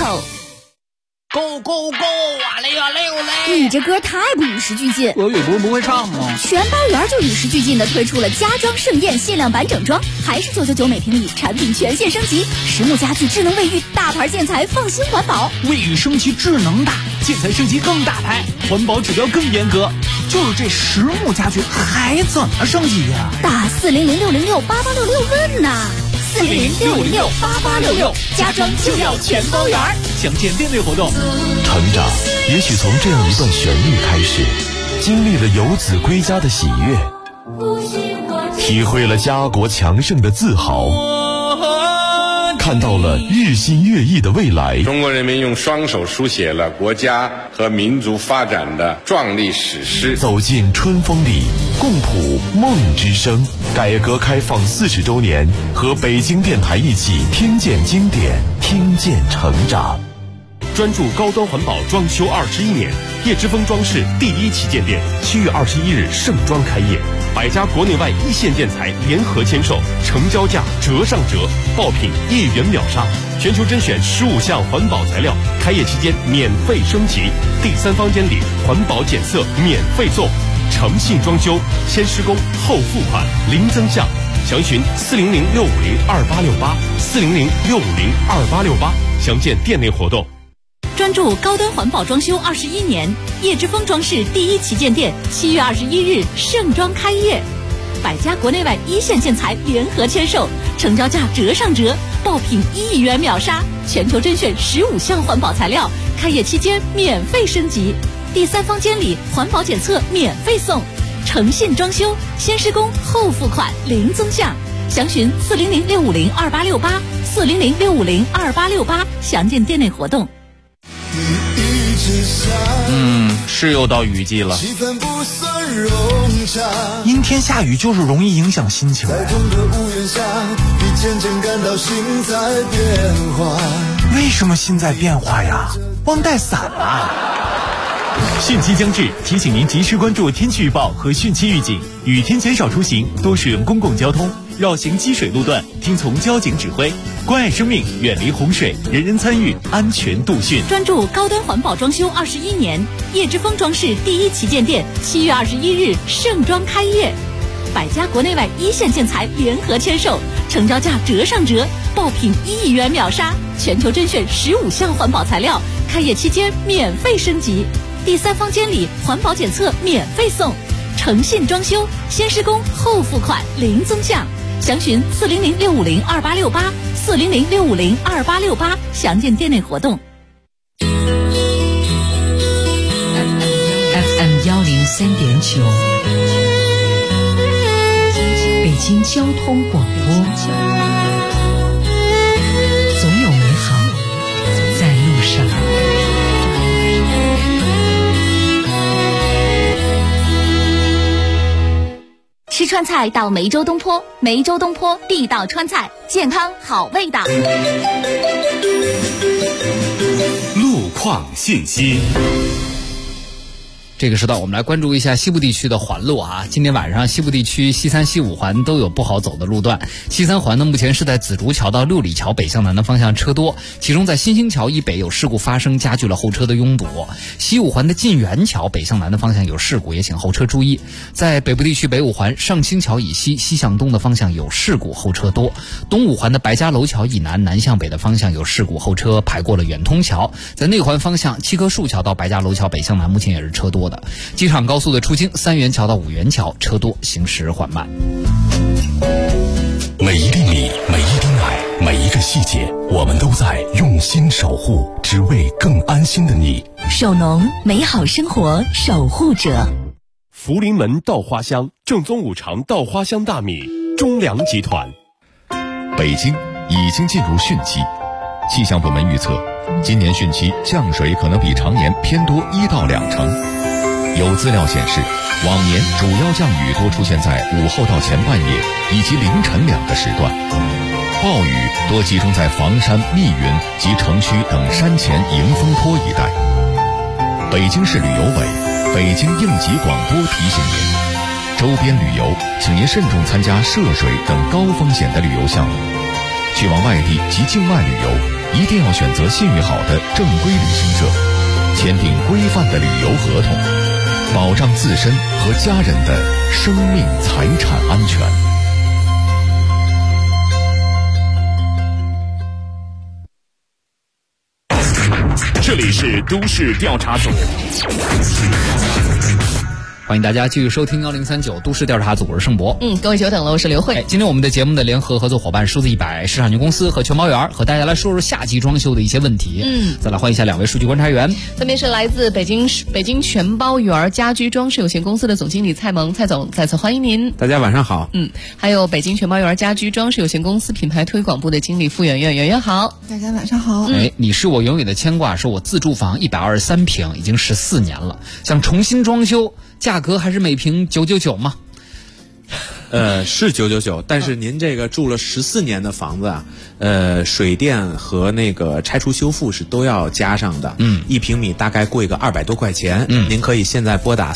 Go go go 啊嘞啊嘞哦嘞！ 你这歌太不与时俱进。 俄语不会唱吗？ 全包圆就与时俱进的推出了家装盛宴限量版整装，还是999每平米，产品全线升级，实木家具智能卫浴，大牌建材放心环保。 卫浴升级智能大，建材升级更大牌，环保指标更严格。就是这实木家具还怎么升级呀？ 打400-606-8866问呐！400-606-8866，家装就要全包圆。 详见店内活动。 成长也许从这样一段旋律开始，经历了游子归家的喜悦，体会了家国强盛的自豪，看到了日新月异的未来。 中国人民用双手书写了国家和民族发展的壮丽史诗。 走进春风里，共谱梦之声。改革开放40周年，和北京电台一起听见经典，听见成长。 专注高端环保装修21年，叶之峰装饰第1旗舰店7月21日盛装开业，100家国内外一线建材联合签售，成交价折上折，爆品1元秒杀，全球甄选15项环保材料，开业期间免费升级，第3方监理，环保检测免费送，诚信装修，先施工后付款，零增项，详询400-650-2868，400-650-2868，详见店内活动。 专注高端环保装修21年，叶之峰装饰第1旗舰店7月21日盛装开业，100家国内外一线建材联合签售，成交价折上折，爆品1元秒杀，全球甄选15项环保材料，开业期间免费升级，第3方监理，环保检测免费送，诚信装修，先施工后付款，零增项，详询400-650-2868，400-650-2868，详见店内活动。 是又到雨季了，阴天下雨就是容易影响心情。为什么心在变化呀？忘带伞啊！汛期将至，提醒您及时关注天气预报和汛期预警，雨天减少出行，多使用公共交通，绕行积水路段，听从交警指挥，关爱生命，远离洪水，人人参与，安全度汛。 专注高端环保装修21年，叶之峰装饰第1旗舰店7月21日盛装开业，100家国内外一线建材联合签售，成交价折上折，爆品1元秒杀，全球甄选15项环保材料，开业期间免费升级，第3方监理，环保检测免费送，诚信装修，先施工后付款，零增项，详询400-650-2868，400-650-2868，详见店内活动。 FM 103.9，北京交通广播，总有美好在路上。 吃川菜到梅州东坡，梅州东坡地道川菜，健康好味道。 路况信息。 这个时段我们来关注一下西部地区的环路啊。今天晚上西部地区西3、西5环都有不好走的路段。西3环呢，目前是在紫竹桥到六里桥北向南的方向车多，其中在新兴桥以北有事故发生，加剧了后车的拥堵。西5环的晋源桥北向南的方向有事故，也请后车注意。在北部地区北5环上清桥以西西向东的方向有事故，后车多。东5环的白家楼桥以南南向北的方向有事故，后车排过了远通桥。在内环方向七棵树桥到白家楼桥北向南目前也是车多的。机场高速的出京三元桥到五元桥车多，行驶缓慢。 每一粒米，每一滴奶，每一个细节，我们都在用心守护，只为更安心的你。 守农，美好生活守护者。 福临门稻花香，正宗五常稻花香大米，中粮集团。 北京已经进入汛期，气象部门预测，今年汛期降水可能比常年偏多1到2成。有资料显示，往年主要降雨多出现在午后到前半夜以及凌晨2个时段，暴雨多集中在房山、密云及城区等山前迎风坡一带。北京市旅游委、北京应急广播提醒您，周边旅游请您慎重参加涉水等高风险的旅游项目。去往外地及境外旅游，一定要选择信誉好的正规旅行社，签订规范的旅游合同，保障自身和家人的生命财产安全。 这里是都市调查组， 欢迎大家继续收听1039都市调查组，我是盛博。 各位久等了，我是刘慧。 今天我们的节目的联合合作伙伴数字100市场营销公司和全包园和大家来说说夏季装修的一些问题。再来欢迎一下2位数据观察员， 分别是来自北京全包园家居装饰有限公司的总经理蔡萌，蔡总，再次欢迎您。 大家晚上好。 还有北京全包园家居装饰有限公司品牌推广部的经理傅圆圆，圆圆好。 大家晚上好。 你是我永远的牵挂，是我自住房123平，已经14年了，想重新装修，价格还是每平999吗？ 是999，但是您这个住了14年的房子啊，水电和那个拆除修复是都要加上的。1平米大概贵个200多块钱。您可以现在拨打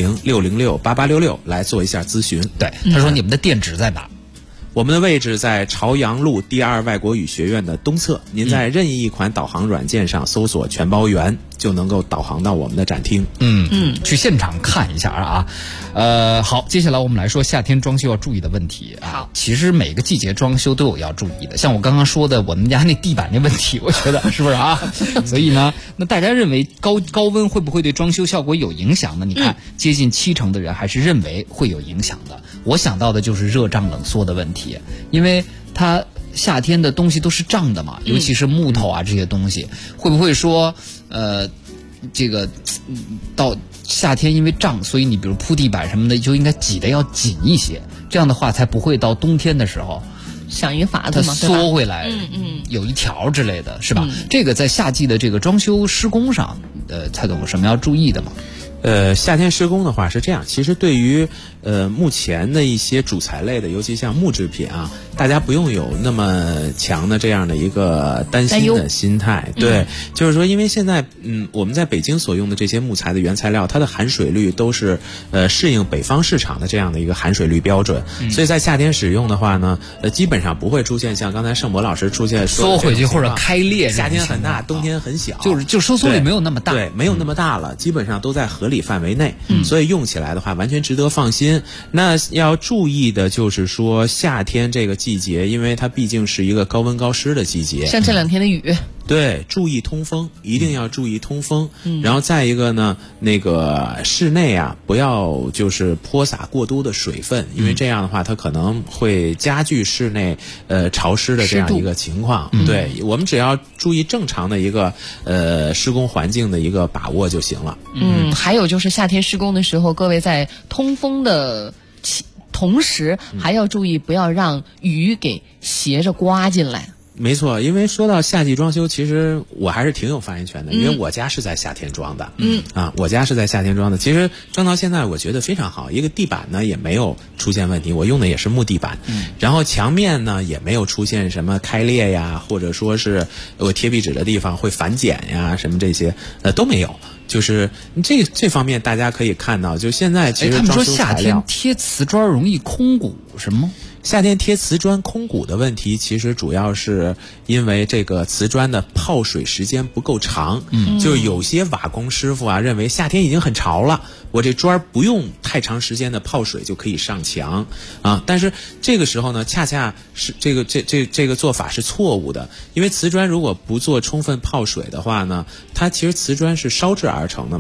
400-606-8866来做一下咨询。 对，他说你们的店址在哪？ 我们的位置在朝阳路第2外国语学院的东侧，您在任意一款导航软件上搜索全包园，就能够导航到我们的展厅。 去现场看一下啊。好，接下来我们来说夏天装修要注意的问题啊。 好， 其实每个季节装修都有要注意的，像我刚刚说的我们家那地板那问题，我觉得是不是啊？所以呢，那大家认为高温会不会对装修效果有影响呢？你看，接近70%的人还是认为会有影响的。我想到的就是热胀冷缩的问题，因为它夏天的东西都是胀的嘛，尤其是木头啊这些东西，会不会说这个到夏天因为胀，所以你比如铺地板什么的就应该挤得要紧一些，这样的话才不会到冬天的时候想一个法子嘛， 它缩回来，有一条之类的，是吧？这个在夏季的这个装修施工上，蔡总有什么要注意的吗？ 夏天施工的话是这样，其实对于目前的一些主材类的，尤其像木制品啊，大家不用有那么强的这样的一个担心的心态。对，就是说，因为现在我们在北京所用的这些木材的原材料，它的含水率都是适应北方市场的这样的一个含水率标准，所以在夏天使用的话呢，基本上不会出现像刚才盛博老师出现缩回去或者开裂， 夏天很大，冬天很小， 就收缩力没有那么大， 对，没有那么大了，基本上都在合理范围内，所以用起来的话完全值得放心。那要注意的就是说，夏天这个季节，因为它毕竟是一个高温高湿的季节， 像这2天的雨， 对，注意通风，一定要注意通风。然后再一个呢，那个室内啊，不要就是泼洒过多的水分，因为这样的话，它可能会加剧室内潮湿的这样一个情况。对，我们只要注意正常的一个施工环境的一个把握就行了。 还有就是夏天施工的时候，各位在通风的同时还要注意不要让雨给斜着刮进来。 没错，因为说到夏季装修，其实我还是挺有发言权的，因为我家是在夏天装的。我家是在夏天装的，其实装到现在我觉得非常好，一个地板呢也没有出现问题，我用的也是木地板，然后墙面呢也没有出现什么开裂呀，或者说是我贴壁纸的地方会反剪呀，什么这些都没有。就是这方面大家可以看到，就现在其实他们说夏天贴瓷砖容易空鼓什么？ 夏天贴瓷砖空鼓的问题，其实主要是因为这个瓷砖的泡水时间不够长。就是有些瓦工师傅啊，认为夏天已经很潮了，我这砖不用太长时间的泡水就可以上墙啊。但是这个时候呢，恰恰是这个做法是错误的，因为瓷砖如果不做充分泡水的话呢，它其实瓷砖是烧制而成的嘛。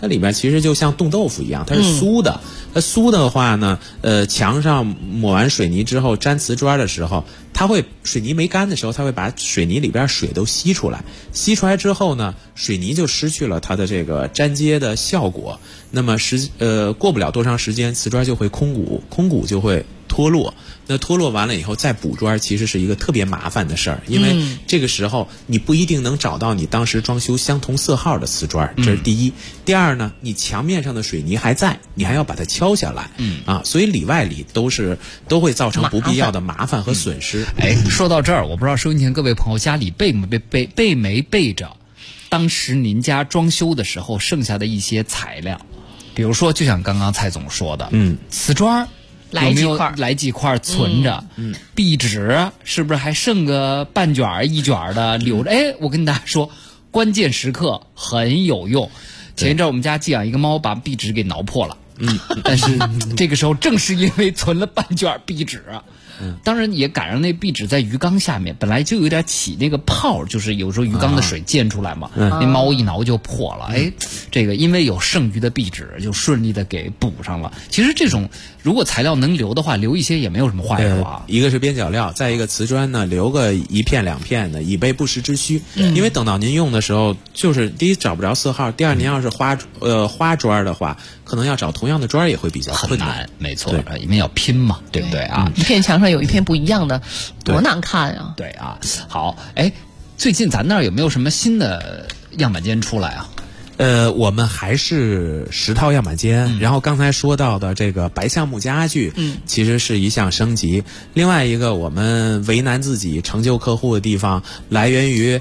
它里面其实就像冻豆腐一样，它是酥的。它酥的话呢，墙上抹完水泥之后粘瓷砖的时候，水泥没干的时候，它会把水泥里边水都吸出来。吸出来之后呢，水泥就失去了它的这个粘接的效果。那么过不了多长时间，瓷砖就会空鼓就会脱落。那脱落完了以后再补砖，其实是一个特别麻烦的事儿，因为这个时候你不一定能找到你当时装修相同色号的瓷砖，这是第一。第二呢，你墙面上的水泥还在，你还要把它敲下来，所以里外里都会造成不必要的麻烦和损失。 说到这儿，我不知道收音前各位朋友家里备没备着当时您家装修的时候剩下的一些材料，比如说就像刚刚蔡总说的，瓷砖有没有来几块存着？壁纸是不是还剩个半卷一卷的留着？我跟大家说，关键时刻很有用。前一阵我们家寄养一个猫，把壁纸给挠破了。但是这个时候正是因为存了半卷壁纸，当然也赶上那壁纸在鱼缸下面，本来就有点起那个泡，就是有时候鱼缸的水溅出来嘛，那猫一挠就破了。这个因为有剩余的壁纸，就顺利的给补上了。其实这种如果材料能留的话，留一些也没有什么坏处啊。 一个是边角料，再一个瓷砖呢，留个1片2片的，以备不时之需。因为等到您用的时候，就是第一找不着色号，第二您要是花砖的话，可能要找同样的砖也会比较困难。 没错，因为要拼嘛，对不对啊？ 一片墙上有一片不一样的，多难看啊！ 对啊，好，最近咱那儿有没有什么新的样板间出来啊？ 我们还是10套样板间，然后刚才说到的这个白橡木家具，其实是一项升级。另外一个我们为难自己成就客户的地方，来源于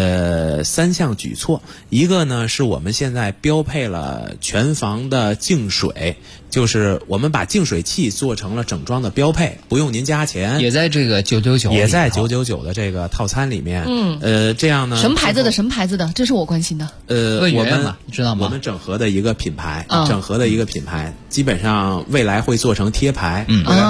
3项举措。一个呢是我们现在标配了全房的净水，就是我们把净水器做成了整装的标配，不用您加钱， 也在这个999， 也在999的这个套餐里面。这样呢， 什么牌子的？这是我关心的。 我们知道吗？ 我们整合的一个品牌，基本上未来会做成贴牌，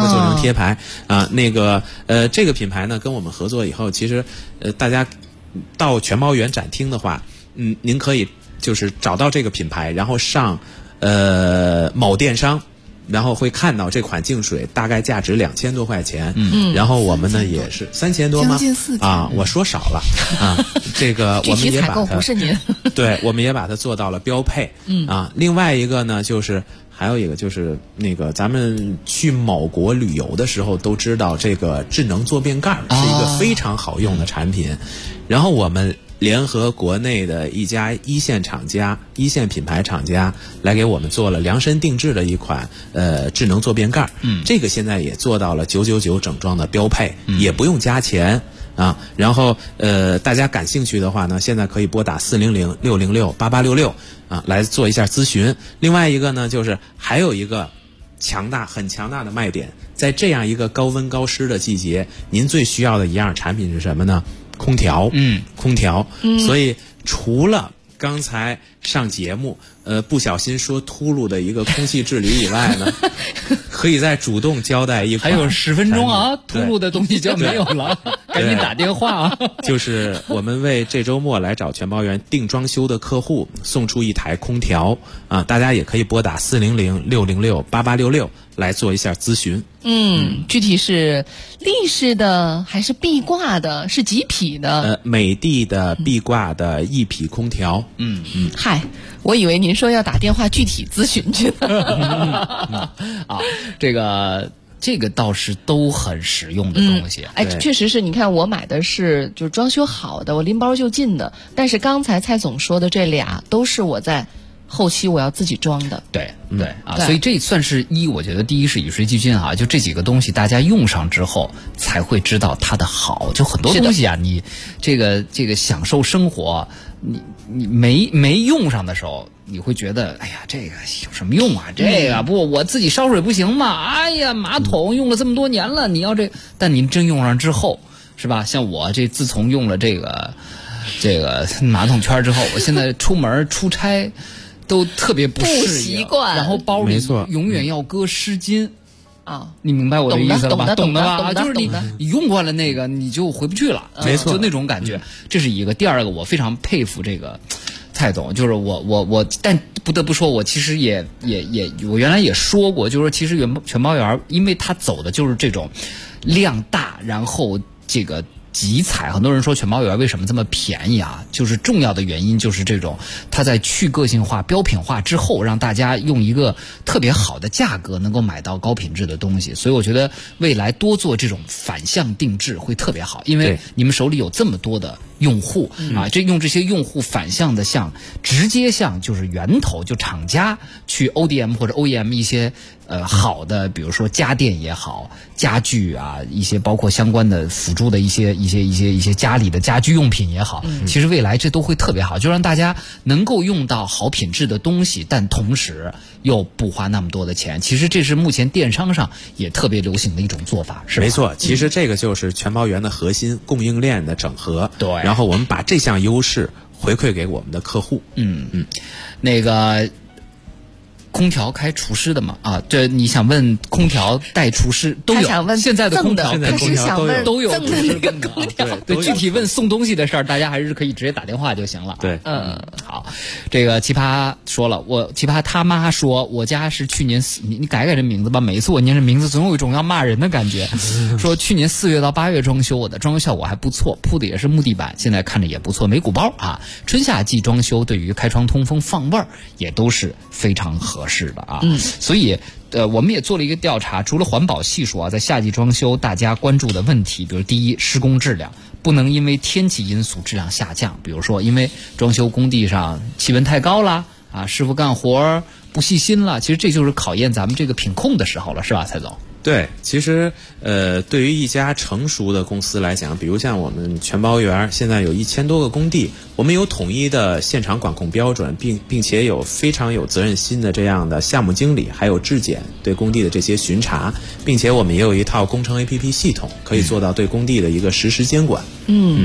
这个品牌呢，跟我们合作以后，其实大家到全猫园展厅的话，您可以就是找到这个品牌，然后上某电商，然后会看到这款净水大概价值2000多块钱，然后我们呢也是3000多吗？ 将近4000 我说少了这个我们也把它具体采购不是您对，我们也把它做到了标配。另外一个呢，还有一个就是那个咱们去某国旅游的时候都知道，这个智能坐便盖是一个非常好用的产品，然后我们联合国内的一家一线品牌厂家来给我们做了量身定制的一款智能坐便盖，这个现在也做到了999整装的标配，也不用加钱然后大家感兴趣的话呢，现在可以拨打400-606-8866来做一下咨询。另外一个呢，就是还有一个很强大的卖点，在这样一个高温高湿的季节，您最需要的一样产品是什么呢？空调。所以除了刚才上节目不小心说秃噜的一个空气治理以外呢，可以再主动交代一款， 还有10分钟啊，秃噜的东西就没有了，赶紧打电话啊！ 就是我们为这周末来找全包园定装修的客户送出一台空调大家也可以拨打400-606-8866来做一下咨询。 具体是立式的还是壁挂的？是几匹的？ 美的的壁挂的1匹空调。 嗨，我以为您说要打电话具体咨询去了。这个倒是都很实用的东西。 确实是，你看我买的是就是装修好的，我拎包就进的。但是刚才蔡总说的这俩都是我在后期我要自己装的。 对所以这算是我觉得第一是与时俱进就这几个东西大家用上之后才会知道它的好。就很多东西你这个享受生活，你没用上的时候，你会觉得哎呀这个有什么用啊？这个不我自己烧水不行吗？哎呀马桶用了这么多年了，你要但您真用上之后是吧？像我自从用了这个马桶圈之后，我现在出门出差都特别不习惯， 然后包里永远要搁湿巾你明白我的意思了吧？懂的吧？就是你用惯了那个，你就回不去了， 没错， 就那种感觉。这是一个。第二个，我非常佩服这个蔡蔡总，就是我，但不得不说，我其实也我原来也说过，就是说其实全包园，因为它走的就是这种量大，然后这个集采，很多人说全包园为什么这么便宜啊？就是重要的原因就是这种，它在去个性化、标品化之后，让大家用一个特别好的价格能够买到高品质的东西。所以我觉得未来多做这种反向定制会特别好，因为你们手里有这么多的用户啊，用这些用户反向的直接向就是源头，就厂家去 ODM 或者 OEM 一些好的，比如说家电也好，家具啊，一些包括相关的辅助的一些家里的家居用品也好，其实未来这都会特别好，就让大家能够用到好品质的东西，但同时又不花那么多的钱。其实这是目前电商上也特别流行的一种做法，是吧？ 没错，其实这个就是全包园的核心，供应链的整合。 对， 然后我们把这项优势回馈给我们的客户。 那个空调开除湿的嘛啊，这你想问空调带除湿都有，现在的空调都有除湿功能啊。对，具体问送东西的事儿，大家还是可以直接打电话就行了。 对， 好，这个奇葩说了，奇葩他妈说我家是去年你改这名字吧，每一次我念这名字总有一种要骂人的感觉。说去年4月到8月装修，我的装修效果还不错，铺的也是木地板，现在看着也不错，没鼓包啊。春夏季装修对于开窗通风放味儿也都是非常合适的啊。所以我们也做了一个调查，除了环保系数啊，在夏季装修大家关注的问题，比如第一，施工质量不能因为天气因素质量下降，比如说因为装修工地上气温太高了啊，师傅干活不细心了，其实这就是考验咱们这个品控的时候了，是吧，蔡总？ 对，其实对于一家成熟的公司来讲，比如像我们全包园现在有1000多个工地，我们有统一的现场管控标准，并且有非常有责任心的这样的项目经理，还有质检对工地的这些巡查，并且我们也有一套工程 APP 系统，可以做到对工地的一个实时监管。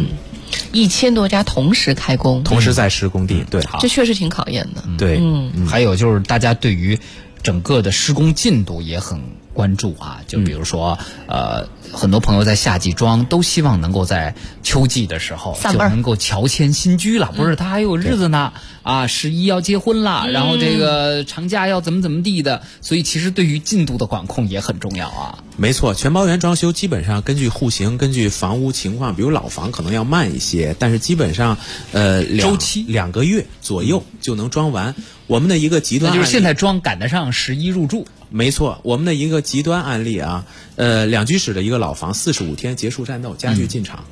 1000多家同时开工， 同时在施工地，对， 这确实挺考验的。 对， 还有就是大家对于整个的施工进度也很关注啊，就比如说很多朋友在夏季装都希望能够在秋季的时候就能够乔迁新居了，不是他还有日子呢啊，11要结婚了，然后这个长假要怎么地的，所以其实对于进度的管控也很重要啊。 没错，全包园装修基本上根据户型、根据房屋情况，比如老房可能要慢一些，但是基本上周期 2个月左右就能装完。我们的一个极端案例， 就是现在装赶得上11入住。 没错，我们的一个极端案例啊，2居室的一个老房，45天结束战斗，家具进场。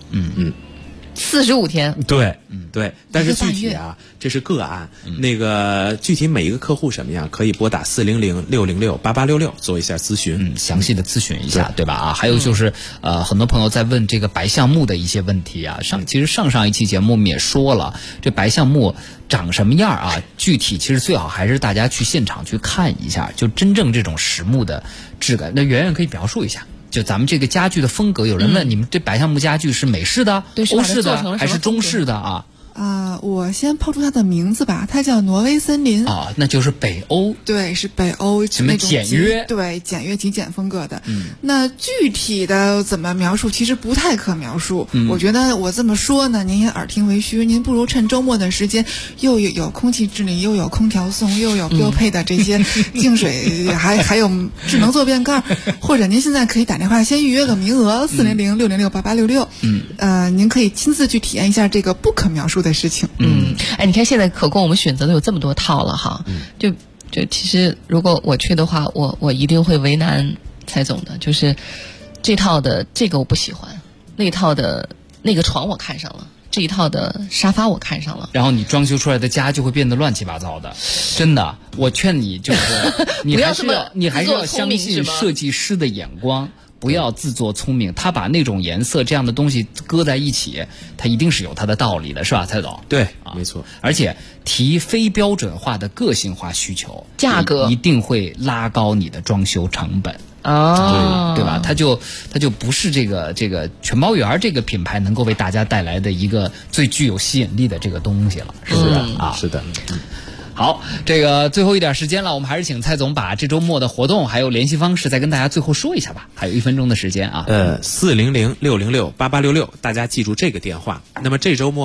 45天。 对，对，但是具体啊，这是个案。那个具体每一个客户什么样，可以拨打400-606-8866做一下咨询， 详细的咨询一下，对吧？啊，还有就是很多朋友在问这个白橡木的一些问题啊。其实上一期节目我们也说了，这白橡木长什么样啊？具体其实最好还是大家去现场去看一下，就真正这种实木的质感。那圆圆可以描述一下。就咱们这个家具的风格，有人问你们这白橡木家具是美式的、欧式的还是中式的啊？ 我先抛出它的名字吧，它叫挪威森林啊，那就是北欧， 对，是北欧那种简约， 对，简约极简风格的。那具体的怎么描述，其实不太可描述。我觉得我这么说呢，您也耳听为虚，您不如趁周末的时间，又有空气治理，又有空调送，又有标配的这些净水，还有智能坐便盖，或者您现在可以打电话先预约个名额，400-606-8866。您可以亲自去体验一下这个不可描述的事情。 你看现在可供我们选择的有这么多套了哈，就其实如果我去的话，我一定会为难蔡总的，就是这套的这个我不喜欢，那套的那个床我看上了，这一套的沙发我看上了， 然后你装修出来的家就会变得乱七八糟的。真的，我劝你就是你还是要相信设计师的眼光。不要自作聪明，他把那种颜色这样的东西搁在一起，他一定是有他的道理的，是吧，蔡总？ 对，没错。而且提非标准化的个性化需求， 价格一定会拉高你的装修成本。对吧？它就不是这个全包园这个品牌能够为大家带来的一个最具有吸引力的这个东西了，是不是啊？ 是的。 好，这个最后一点时间了，我们还是请蔡总把这周末的活动还有联系方式再跟大家最后说一下吧，还有1分钟的时间啊。 400-606-8866，大家记住这个电话。那么这周末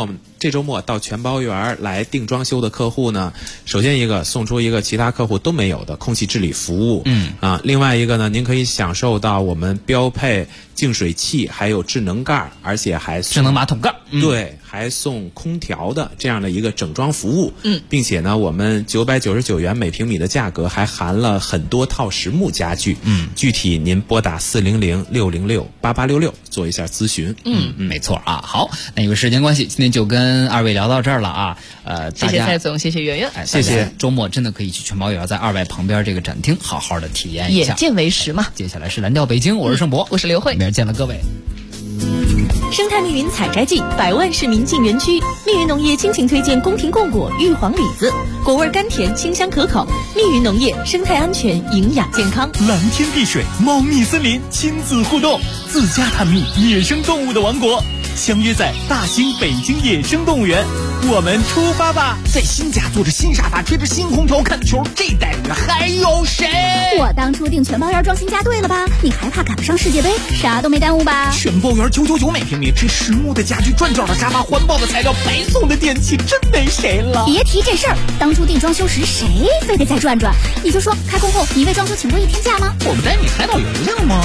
这周末到全包园来定装修的客户呢，首先一个送出一个其他客户都没有的空气治理服务，另外一个呢，您可以享受到我们标配净水器，还有智能盖，而且还送智能马桶盖， 对，还送空调的这样的一个整装服务，并且呢，我们999元每平米的价格还含了很多套实木家具，具体您拨打400-606-8866做一下咨询。 没错啊。好，那因为时间关系，今天就跟二位聊到这儿了啊。 谢谢蔡总，谢谢圆圆， 谢谢。周末真的可以去全包园，在2外旁边这个展厅好好的体验一下， 眼见为实嘛。 接下来是蓝调北京，我是盛博， 我是刘慧， 明天见了各位。 生态密云采摘季，100万市民进园区。密云农业倾情推荐宫廷贡果玉皇李子，果味甘甜，清香可口。密云农业，生态安全，营养健康。 蓝天碧水，茂密森林，亲子互动，自家探秘野生动物的王国。相约在大兴北京野生动物园，我们出发吧！ 在新家坐着新沙发，吹着新空调看球，这待遇还有谁？ 我当初订全包园装新家对了吧？你还怕赶不上世界杯？啥都没耽误吧？ 全包园999每平米，这实木的家具，转角的沙发，环保的材料，白送的电器，真没谁了。 别提这事儿，当初订装修时谁非得再转转？你就说开工后你为装修请过1天假吗？ 我们带你海岛邮令吗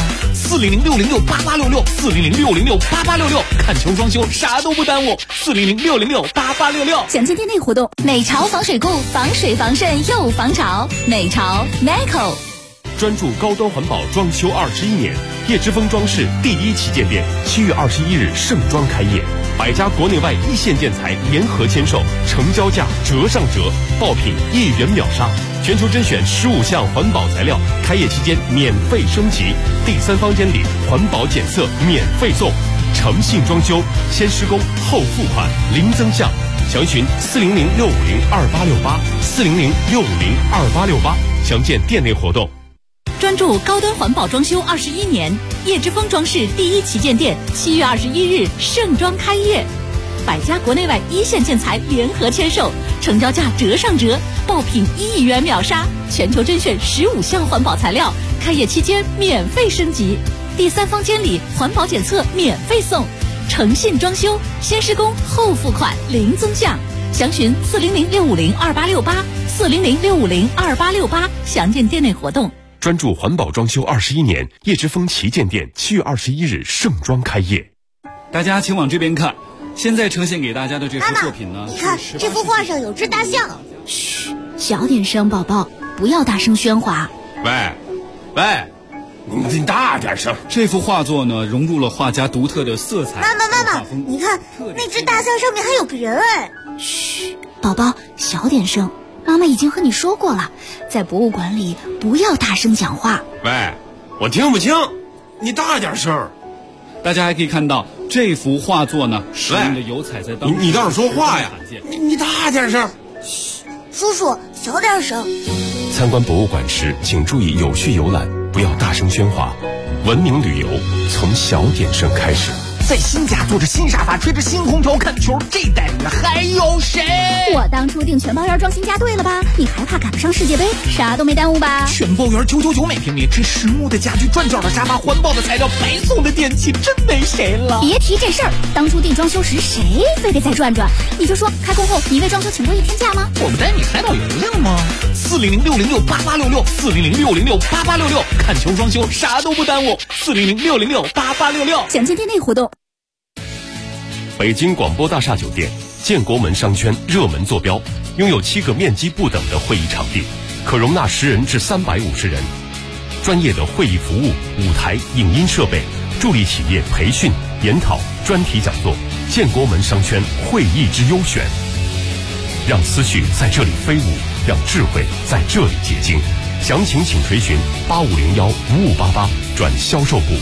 ？400-606-8866，400-606-8866，看球装修啥都不耽误，400-606-8866。 详见店内活动。美潮防水固，防水防渗又防潮。美潮 Meco。 专注高端环保装修21年，叶之峰装饰第1旗舰店7月21日盛装开业，100家国内外一线建材联合签售，成交价折上折，爆品1元秒杀，全球甄选15项环保材料，开业期间免费升级，第3方监理环保检测免费送，诚信装修，先施工后付款，零增项，详询400-650-2868，400-650-2868，详见店内活动。 专注高端环保装修21年，叶之峰装饰第1旗舰店7月21日盛装开业，100家国内外一线建材联合签售，成交价折上折，爆品1亿元秒杀，全球甄选15项环保材料，开业期间免费升级，第3方监理环保检测免费送，诚信装修，先施工后付款，零增项，详询400-650-2868，400-650-2868，详见店内活动。 专注环保装修21年，叶之峰旗舰店7月21日盛装开业。 大家请往这边看，现在呈现给大家的这幅作品呢， 你看这幅画上有只大象。嘘，小点声，宝宝，不要大声喧哗。 喂，你大点声。 这幅画作呢，融入了画家独特的色彩。 妈妈，你看那只大象上面还有个人哎。嘘，宝宝，小点声。妈妈已经和你说过了，在博物馆里不要大声讲话。 喂，我听不清，你大点声。 大家还可以看到这幅画作呢，使用的油彩在当中。 你倒是说话呀！你大点声。 嘘，叔叔，小点声。 参观博物馆时，请注意有序游览，不要大声喧哗。文明旅游从小点声开始。 在新家坐着新沙发，吹着新空调看球，这待遇还有谁？ 我当初订全包园装新家对了吧？你还怕赶不上世界杯？啥都没耽误吧？ 全包园999每平米，这实木的家具，转角的沙发，环保的材料，白送的电器，真没谁了。 别提这事儿，当初订装修时谁非得再转转？你就说开工后你为装修请过1天假吗？ 我们带你海岛邮令吗？400-606-8866，400-650-8866，看球装修啥都不耽误，400-606-8866， 详见店内活动。 北京广播大厦酒店建国门商圈热门坐标，拥有7个面积不等的会议场地，可容纳10人至350人，专业的会议服务、舞台、影音设备，助力企业培训、研讨、专题讲座。建国门商圈会议之优选，让思绪在这里飞舞，让智慧在这里结晶。详情请垂询8501-5588转销售部。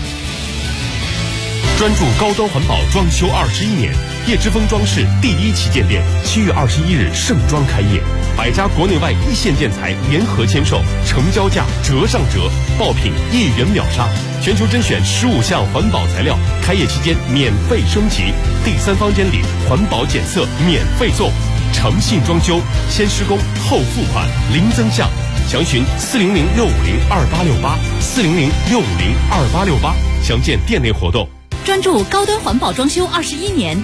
专注高端环保装修21年，叶之峰装饰第1旗舰店7月21日盛装开业，100家国内外一线建材联合签售，成交价折上折，爆品1元秒杀，全球甄选15项环保材料，开业期间免费升级，第3方监理环保检测免费送，诚信装修，先施工后付款，零增项，详询400-650-2868，400-650-2868，详见店内活动。 专注高端环保装修21年，